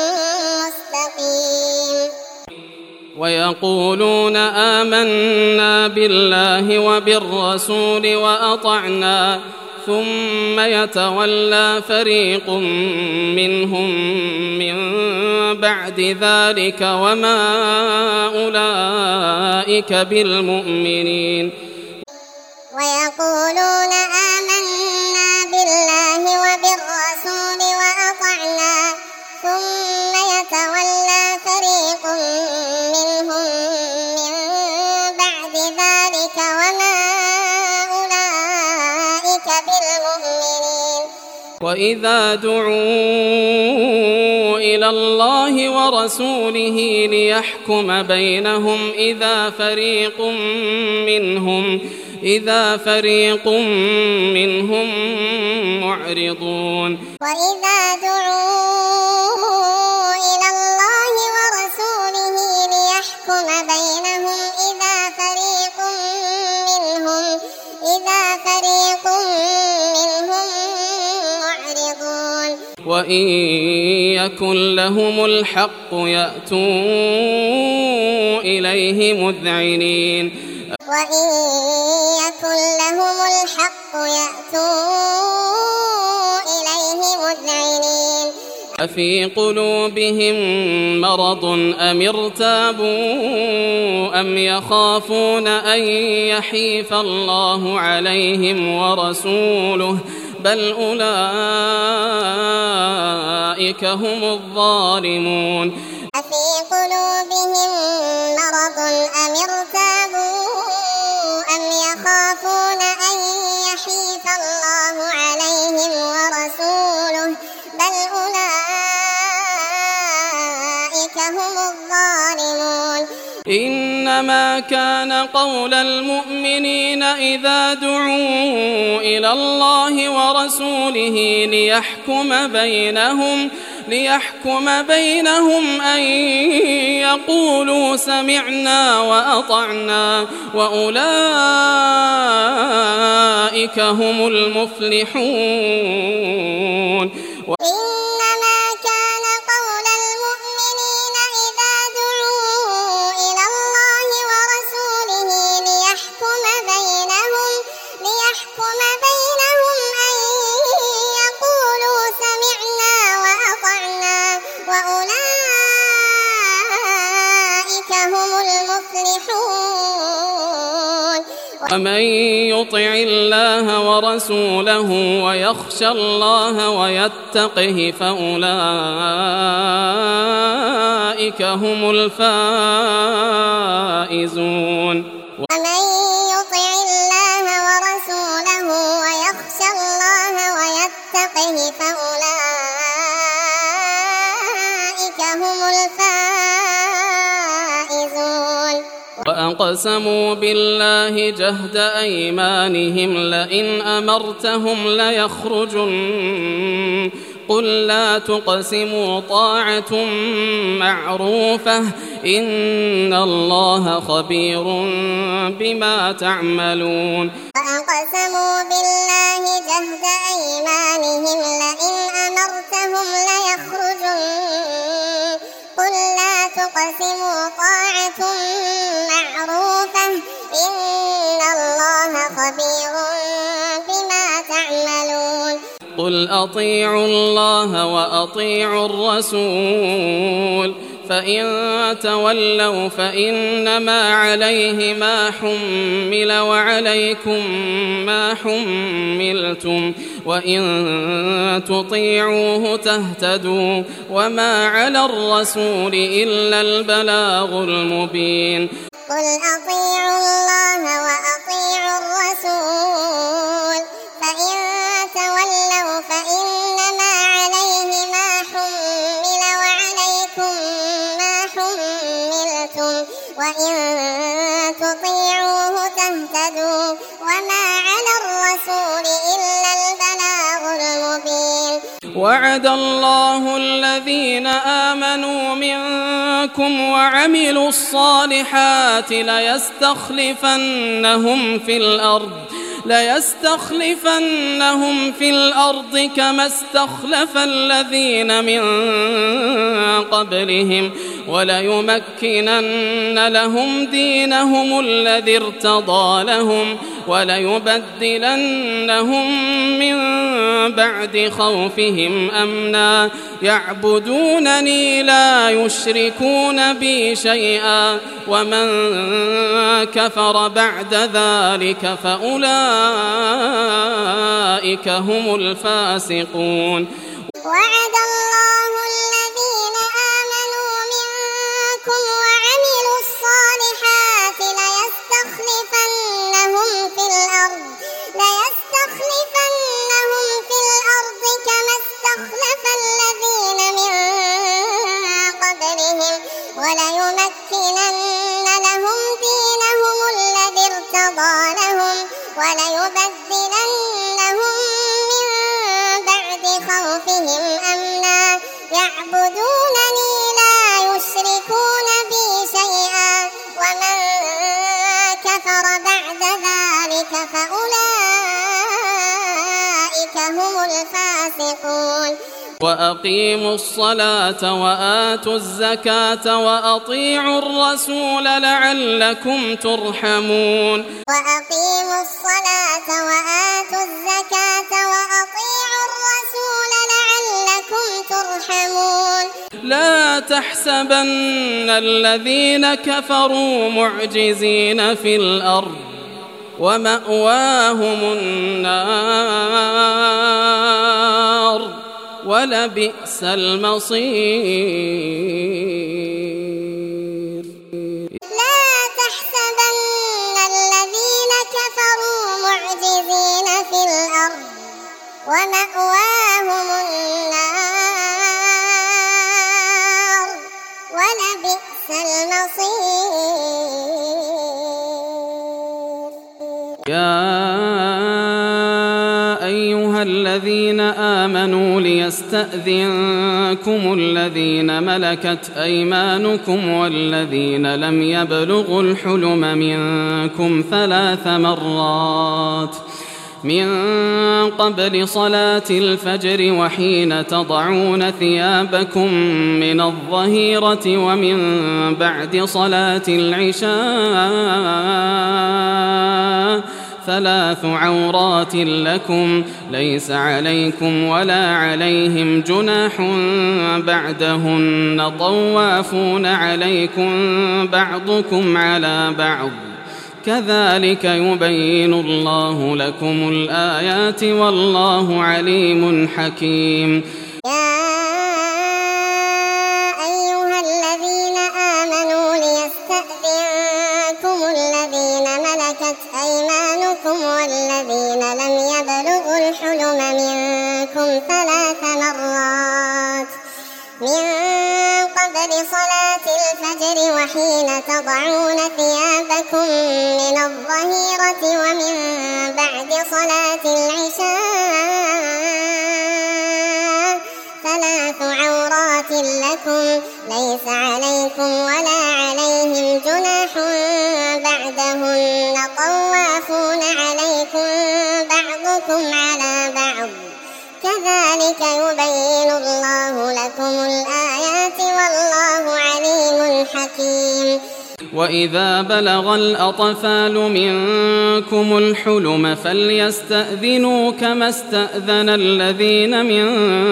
مستقيم
ويقولون آمنا بالله وبالرسول وأطعنا ثم يتولى فريق منهم من بعد ذلك وما أولئك بالمؤمنين
ويقولون آمنا بالله وبالرسول وأطعنا ثم يتولى فريق منهم من بعد ذلك وما أولئك بالمؤمنين
وإذا دعوا إلى الله ورسوله ليحكم بينهم إذا فريق منهم معرضون
وإذا دعوا إلى الله ورسوله ليحكم بينهم إذا فريق منهم معرضون
وإن يكن لهم الحق يأتوا إليه مذعنين
وإن يكن لهم الحق يأتوا إليه مذعنين
أفي قلوبهم مرض أم ارتابوا أم يخافون أن يحيف الله عليهم ورسوله بل أولئك هم الظالمون
أفي قلوبهم مرض أم ارتابوا أم يخافون أن يحيف الله عليهم ورسوله بل أولئك هم الظالمون
إنما كان قول المؤمنين إذا دعوا إلى الله ورسوله ليحكم بينهم أن يقولوا سمعنا وأطعنا وأولئك هم المفلحون
إنما كان قول المؤمنين هم المفلحون.
ومن يطع الله ورسوله ويخشى الله ويتقه فأولئك هم الفائزون.
ومن يطع الله ورسوله ويخشى الله ويتقه فأولئك هم الفائزون.
وأقسموا بالله جهد أيمانهم لئن أمرتهم ليخرجن قل لا تقسموا طاعة معروفة إن الله خبير بما تعملون.
وأقسموا بالله جهد أيمانهم لئن أمرتهم ليخرجن قل لا تقسموا طاعة معروفة إن الله خبير بما تعملون.
قل أطيعوا الله وأطيعوا الرسول فإن تولوا فإنما عليه ما حمل وعليكم ما حملتم وإن تطيعوه تهتدوا وما على الرسول إلا البلاغ المبين.
قل أطيعوا الله وأطيعوا الرسول فإن تولوا فإنما عليه ما حمل وعليكم ما حملتم وإن تطيعوه تهتدوا وما على الرسول إلا البلاغ المبين.
وعد الله الذين آمنوا منكم وعملوا الصالحات ليستخلفنهم في الأرض كما استخلف الذين من قبلهم وليمكنن لهم دينهم الذي ارتضى لهم وليبدلنهم من بعد خوفهم أمنا يعبدونني لا يشركون بي شيئا ومن كفر بعد ذلك فأولئك هم الفاسقون.
وعد الله الذين آمنوا منكم وعملوا الصالحات ليستخلفنهم في الأرض كما استخلف الذين من قبلهم وليمكنن لهم دينهم الذي ارتضى لهم وليبدلنهم من بعد خوفهم أمنا يعبدونني لا يشركون بي شيئا ومن كفر بعد ذلك فأولئك هم الفاسقون.
وأقيموا الصلاة وآتوا الزكاة وأطيعوا الرسول لعلكم ترحمون.
وأقيموا الصلاة وآتوا الزكاة وأطيعوا الرسول لعلكم ترحمون.
لا تحسبن الذين كفروا معجزين في الأرض ومأواهم النار ولبئس المصير.
لا تحسبن الذين كفروا معجزين في الأرض ومأواهم النار ولبئس المصير.
يا أيها الذين آمنوا ليستأذنكم الذين ملكت أيمانكم والذين لم يبلغوا الحلم منكم 3 مرات من قبل صلاة الفجر وحين تضعون ثيابكم من الظهيرة ومن بعد صلاة العشاء ثلاث عورات لكم ليس عليكم ولا عليهم جناح بعدهن طوافون عليكم بعضكم على بعض كذلك يبين الله لكم الآيات والله عليم حكيم.
يا أيها الذين آمنوا ليستأذنكم الذين ملكت أيمانكم والذين لم يبلغوا الحلم منكم 3 مرات من قبل صلاة الفجر وحين تضعون ثيابكم من الظهيرة ومن بعد صلاة العشاء 3 عورات لكم ليس عليكم ولا عليهم جناح بعدهن طوافون عليكم بعضكم على بعض كذلك يبين الله لكم الآيات والله عليم حكيم.
وإذا بلغ الأطفال منكم الحلم فليستأذنوا كما استأذن الذين من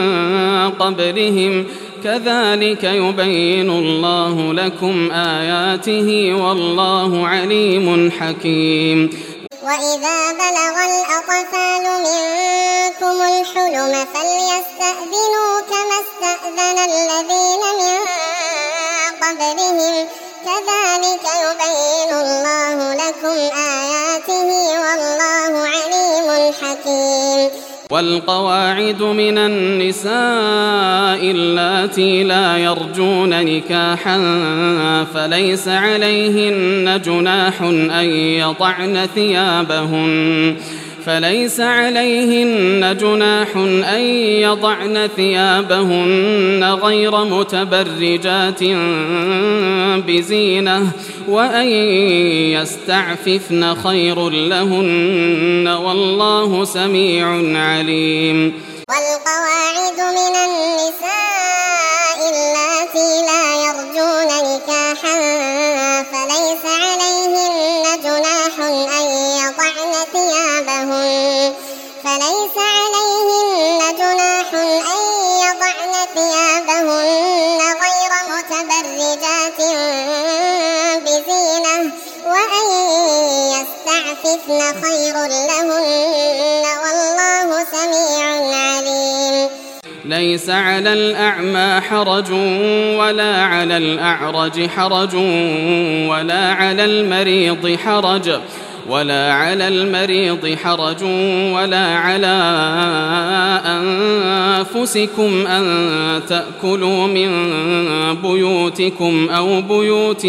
قبلهم كذلك يبين الله لكم آياته والله عليم حكيم.
وإذا بلغ الأطفال منكم الحلم فليستأذنوا كما استأذن الذين من قبلهم كذلك يبين الله لكم آياته والله عليم حكيم.
والقواعد من النساء اللاتي لا يرجون نكاحا فليس عليهن جناح أن يضعن ثيابهن غير متبرجات بزينة وأن يستعففن خير لهن والله سميع عليم.
والقواعد من النساء اللاتي لا يرجون نكاحا فليس عليهن جناح أن يضعن ثيابهن غير متبرجات بزينة وأن يستعففن خير لهن والله سميع عليم.
ليس على الأعمى حرج ولا على الأعرج حرج ولا على المريض حرج ولا على أنفسكم أن تأكلوا من بيوتكم أو بيوت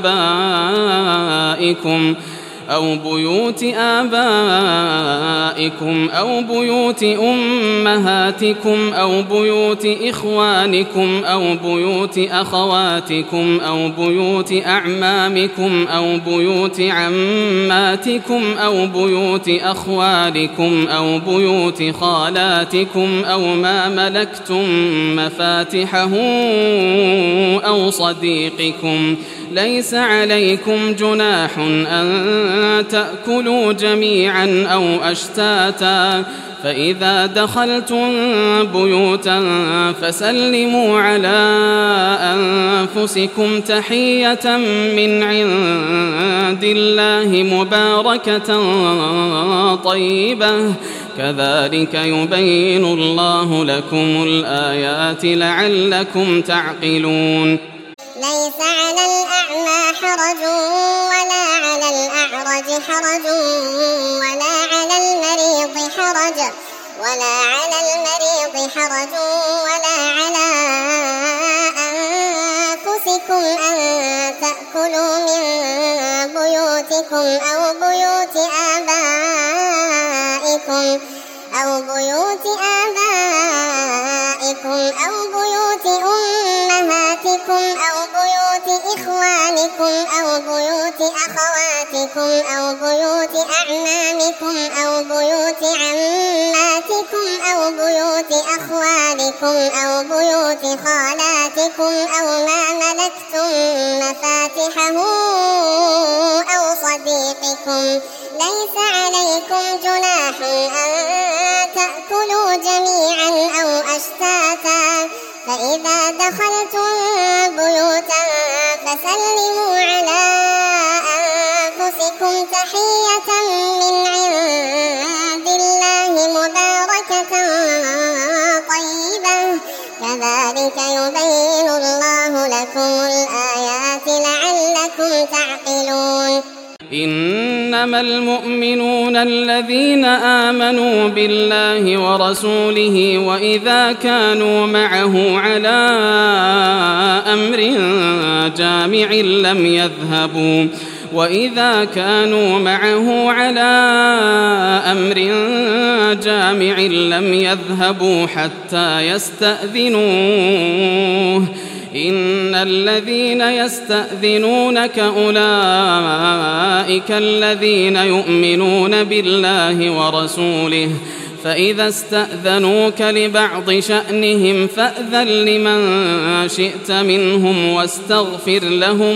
آبائكم أو بيوت أمهاتكم أو بيوت إخوانكم أو بيوت أخواتكم أو بيوت أعمامكم أو بيوت عماتكم أو بيوت أخوالكم أو بيوت خالاتكم أو ما ملكتم مفاتحه أو صديقكم ليس عليكم جناح أن تأكلوا جميعا أو أشتاتا فإذا دخلتم بيوتا فسلموا على أنفسكم تحية من عند الله مباركة طيبة كذلك يبين الله لكم الآيات لعلكم تعقلون.
ليس على الأعمى حرج ولا على الأعرج حرج ولا على المريض حرج ولا على أنفسكم أن تأكلوا من بيوتكم أو بيوت آبائكم أو بيوت أمهاتكم أو بيوت إخوانكم أو بيوت أخواتكم أو بيوت أعمامكم أو بيوت عماتكم أو بيوت أخوالكم أو بيوت خالاتكم أو ما ملكتم مفاتحه أو صديقكم ليس عليكم جناح أن تأكلوا جميعا أو أشتاتا فإذا دخلتم بيوتا فسلموا على أنفسكم تحية من عند الله مباركة طيبة كذلك يبين الله لكم الآيات لعلكم تعقلون.
إنما المؤمنون الذين آمنوا بالله ورسوله وإذا كانوا معه على أمر جامع لم يذهبوا حتى يستأذنوه إن الذين يستأذنونك أولئك الذين يؤمنون بالله ورسوله فإذا استأذنوك لبعض شأنهم فأذن لمن شئت منهم واستغفر لهم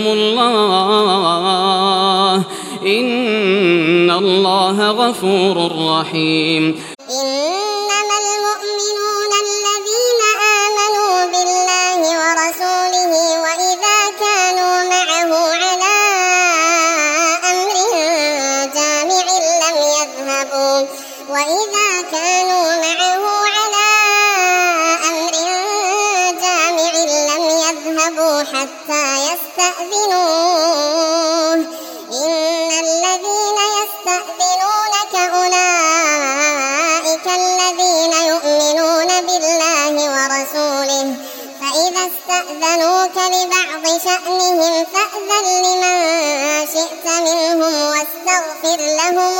الله إن الله غفور رحيم.
إنما المؤمنون الذين آمنوا بالله ورسوله وإذا كانوا معه على أمر جامع لم يذهبوا حتى يستأذنوه إن الذين يستأذنونك أولئك الذين يؤمنون بالله ورسوله فإذا استأذنوك لبعض شأنهم فأذن لمن شئت منهم واستغفر لهم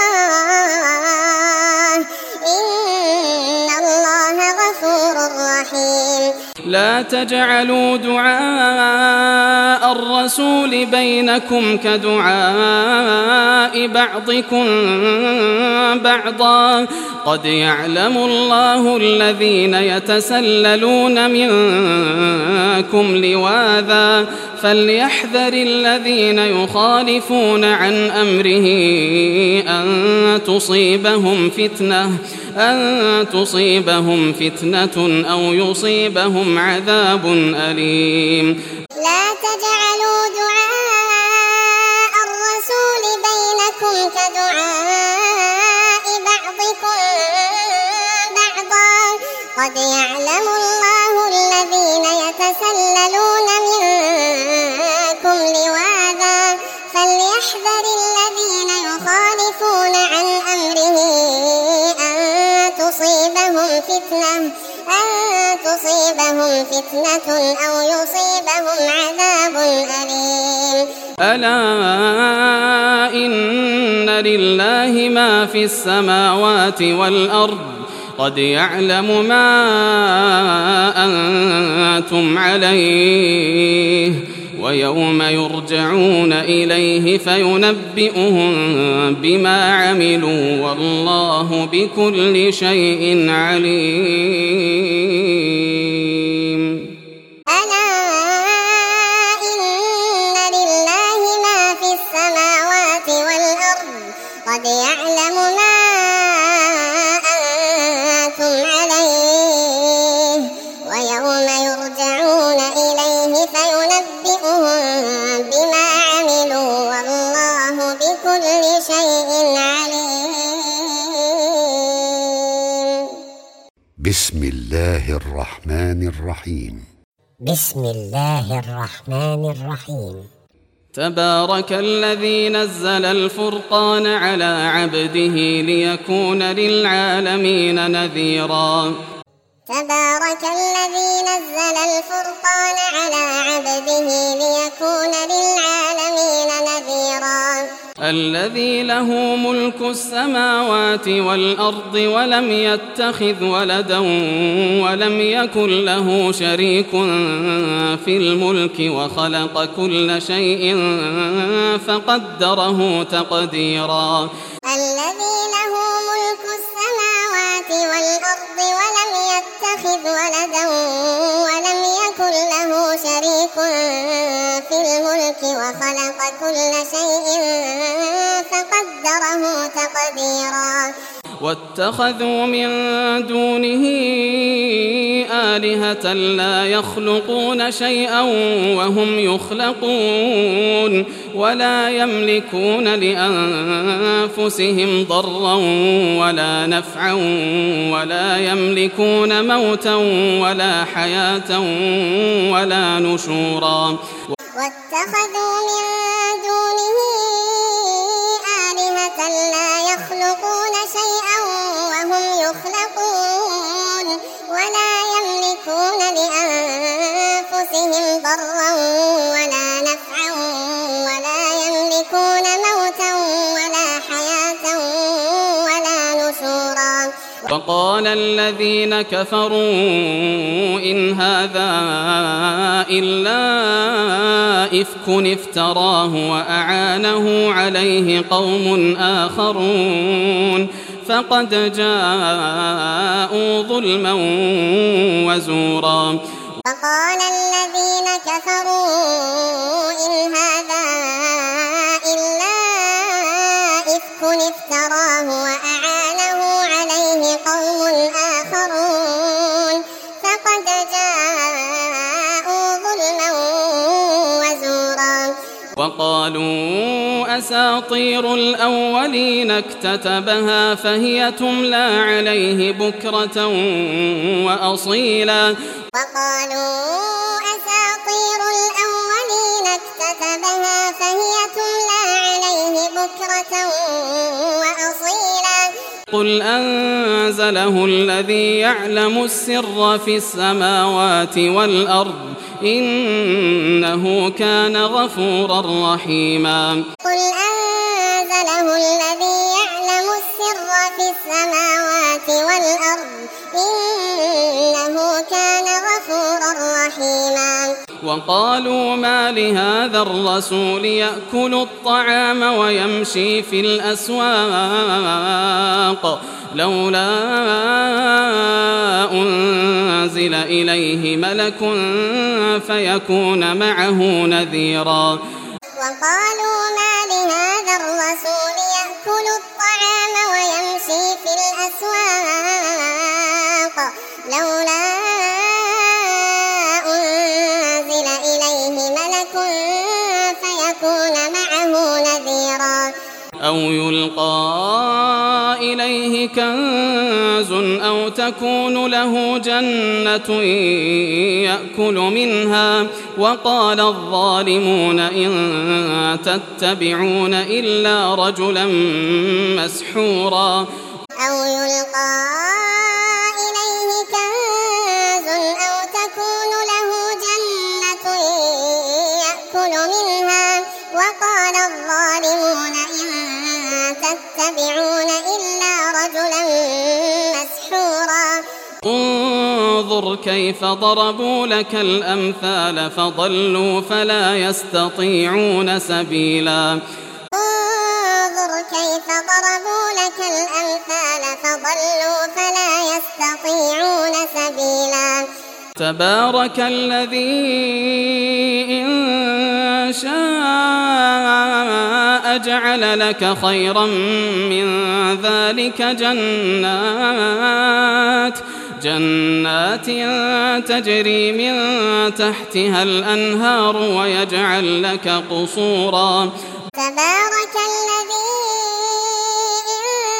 الله إن الله غفور رحيم.
لا تجعلوا دعاء الرسول بينكم كدعاء بعضكم بعضا قد يعلم الله الذين يتسللون منكم لواذا فليحذر الذين يخالفون عن أمره أن تصيبهم فتنة أو يصيبهم عذاب أليم.
لا تجعلوا دعاء الرسول بينكم كدعاء بعضكم بعضا قد يعلم الله الذين يتسللون منكم لواذا فليحذر الذين يخالفون عن أمره أن تصيبهم فتنة أو يصيبهم عذاب أليم.
ألا إن لله ما في السماوات والأرض قد يعلم ما أنتم عليه ويوم يرجعون إليه فينبئهم بما عملوا والله بكل شيء عليم.
ألا إن لله ما في السماوات والأرض قد يعلم ما أنتم عليه ويوم يرجعون إليه فينبئهم بما عملوا والله بكل شيء عليم.
بسم الله الرحمن الرحيم.
بسم الله الرحمن الرحيم.
تبارك الذي نزل الفرقان على عبده ليكون للعالمين نذيرا.
تبارك الذي نزل الفرقان على عبده ليكون للعالمين نذيرا.
الذي له ملك السماوات والأرض ولم يتخذ ولدا ولم يكن له شريك في الملك وخلق كل شيء فقدره تقديرا.
الذي له ملك السماوات والأرض ولم يتخذ ولدا ولم يكن له شريك في الملك الملك وخلق كل شيء فقدره تقديرا
واتخذوا من دونه آلهة لا يخلقون شيئا وهم يخلقون ولا يملكون لأنفسهم ضرا ولا نفعا ولا يملكون موتا ولا حياة ولا نشورا
واتخذوا من دونه آلهة لا يخلقون شيئا وهم يخلقون ولا يملكون لأنفسهم ضرا ولا نفعا ولا يملكون موتا ولا حياة ولا نشورا
وقال الذين كفروا إن هذا إلا إفك افتراه وأعانه عليه قوم آخرون فقد جاءوا ظلما وزورا
وقال الذين كفروا إن هذا إلا إفك افتراه وأعانه عليه قوم آخرون فقد جاءوا ظلما وزورا
وقالوا أساطير الأولين اكتتبها فهي تملى عليه بكرة وأصيلا
وقالوا أساطير الأولين اكتتبها فهي تملى عليه بكرة وأصيلا
قل أنزله الذي يعلم السر في السماوات والأرض إنه كان غفورا رحيما
قل أنزله الذي يعلم السر في السماوات والأرض إنه كان غفورا رحيما
وقالوا ما لهذا الرسول يأكل الطعام ويمشي في الأسواق لولا أنزل إليه ملك فيكون معه نذيرا
وقالوا ما لهذا الرسول يأكل الطعام ويمشي في الأسواق لولا أنزل إليه ملك فيكون معه نذيرا
أو يلقى إليه كنز أو تكون له جنة يأكل منها وقال الظالمون إن تتبعون إلا رجلا مسحورا
أو يلقى إليه كنز أو تكون له جنة يأكل منها وقال الظالمون إن تتبعون إلا رجلا مسحورا
انظر كيف ضربوا لك الأمثال فضلوا فلا يستطيعون سبيلا
انظر كيف ضربوا لك الأمثال فضلوا فلا يستطيعون سبيلا
تبارك الذي إن شاء جعل لك خيرا من ذلك جنات تجري من تحتها الأنهار ويجعل لك قصورا
تبارك الذي إن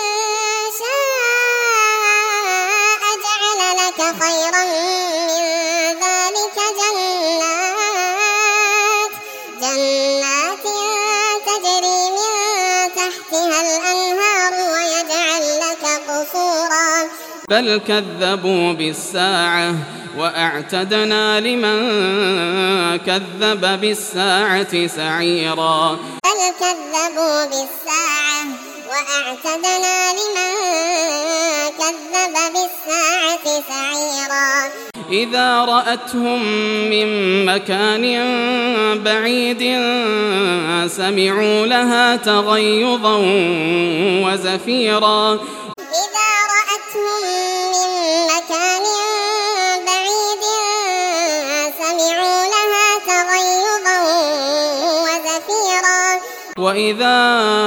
شاء جعل لك خيرا من ذلك جنات تجري من تحتها الأنهار ويجعل لك قصورا
بل كذبوا بالساعة وأعتدنا لمن كذب بالساعة سعيرا
بل كذبوا بالساعة وأعتدنا لمن كذب بالساعة سعيرا
إذا رأتهم من مكان بعيد سمعوا لها تغيظا وزفيرا
إذا رأتهم من مكان بعيد سمعوا لها تغيظا
وإذا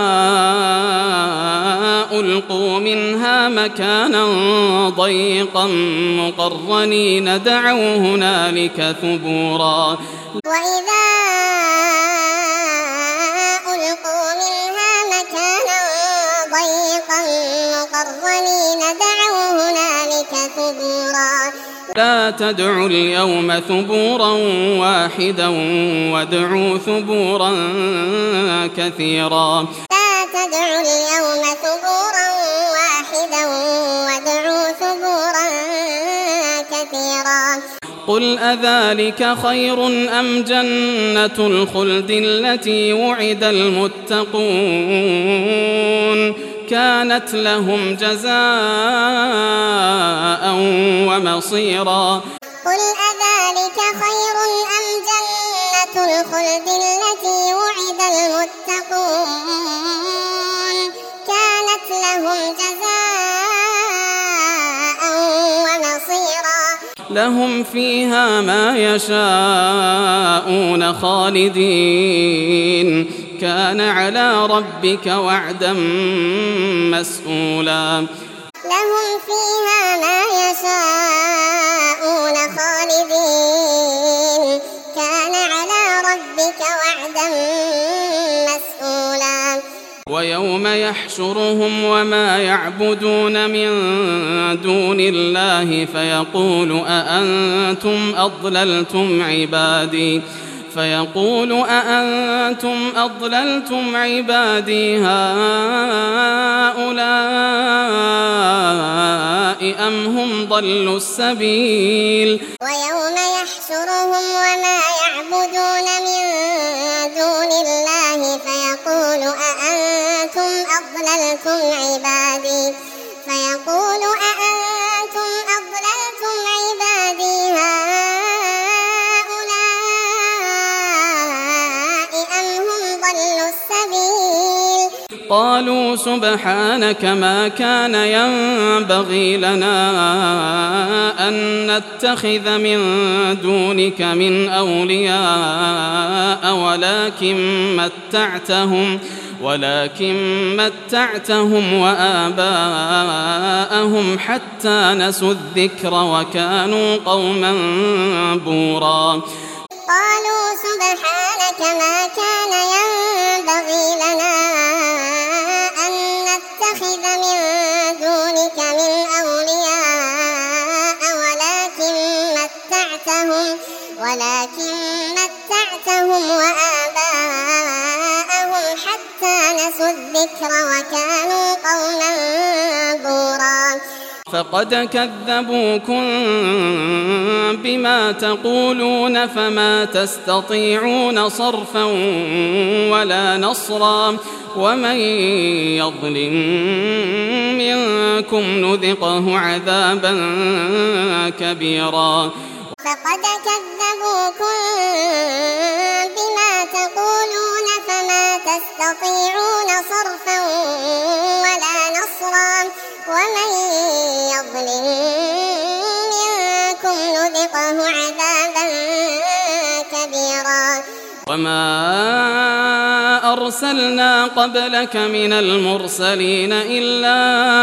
ألقوا منها مكانا ضيقا مقرنين دعوا هنالك ثبورا
وإذا ألقوا منها مكانا ضيقا مقرنين دعوا هنالك ثبورا
لا تدعوا اليوم ثبورا واحدا وادعوا ثبورا كثيرا
لا تدعوا اليوم ثبورا واحدا وادعوا ثبورا كثيرا
قل أذلك خير أم جنة الخلد التي وعد المتقون كانت لهم جزاء ومصيرا
قل أذلك خير أم جنة الخلد التي وعد المتقون كانت لهم جزاء ومصيرا
لهم فيها ما يشاءون خالدين كان على ربك وعدا مسئولا
لهم فيها ما يشاءون خالدين كان على ربك وعدا مسئولا
ويوم يحشرهم وما يعبدون من دون الله فيقول أأنتم أضللتم عبادي هؤلاء أم هم ضلوا السبيل
ويوم يحشرهم وما يعبدون من دون الله فيقول أأنتم أضللتم عبادي هؤلاء أم هم ضلوا السبيل
قالوا سبحانك ما كان ينبغي لنا أن نتخذ من دونك من أولياء ولكن متعتهم وآباءهم حتى نسوا الذكر وكانوا قوما بورا
قالوا سبحانك ما كان ينبغي لنا أن نتخذ من دونك من أولياء ولكن متعتهم وآباءهم حتى نسوا الذكر وكانوا قوما بورا
فقد كذبوكم بما تقولون فما تستطيعون صرفا ولا نصرا ومن يظلم منكم نذقه عذابا كبيرا
فقد كذبوكم بما تقولون فما تستطيعون صرفا ولا نصرا ومن يظلم منكم نذقه عذابا كبيرا
وما أرسلنا قبلك من المرسلين إلا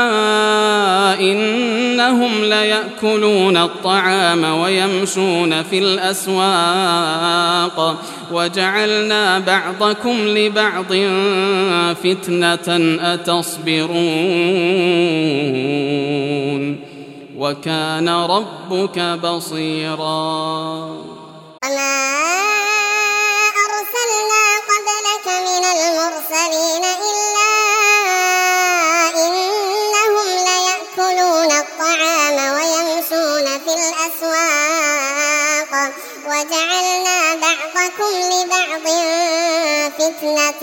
إنهم ليأكلون الطعام ويمشون في الأسواق وجعلنا بعضكم لبعض فتنة أتصبرون وكان ربك بصيرا
من المرسلين إلا إنهم ليأكلون الطعام ويمشون في الأسواق وجعلنا بعضكم لبعض فتنة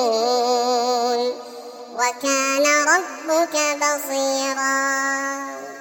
أتصبرون وكان ربك بصيرا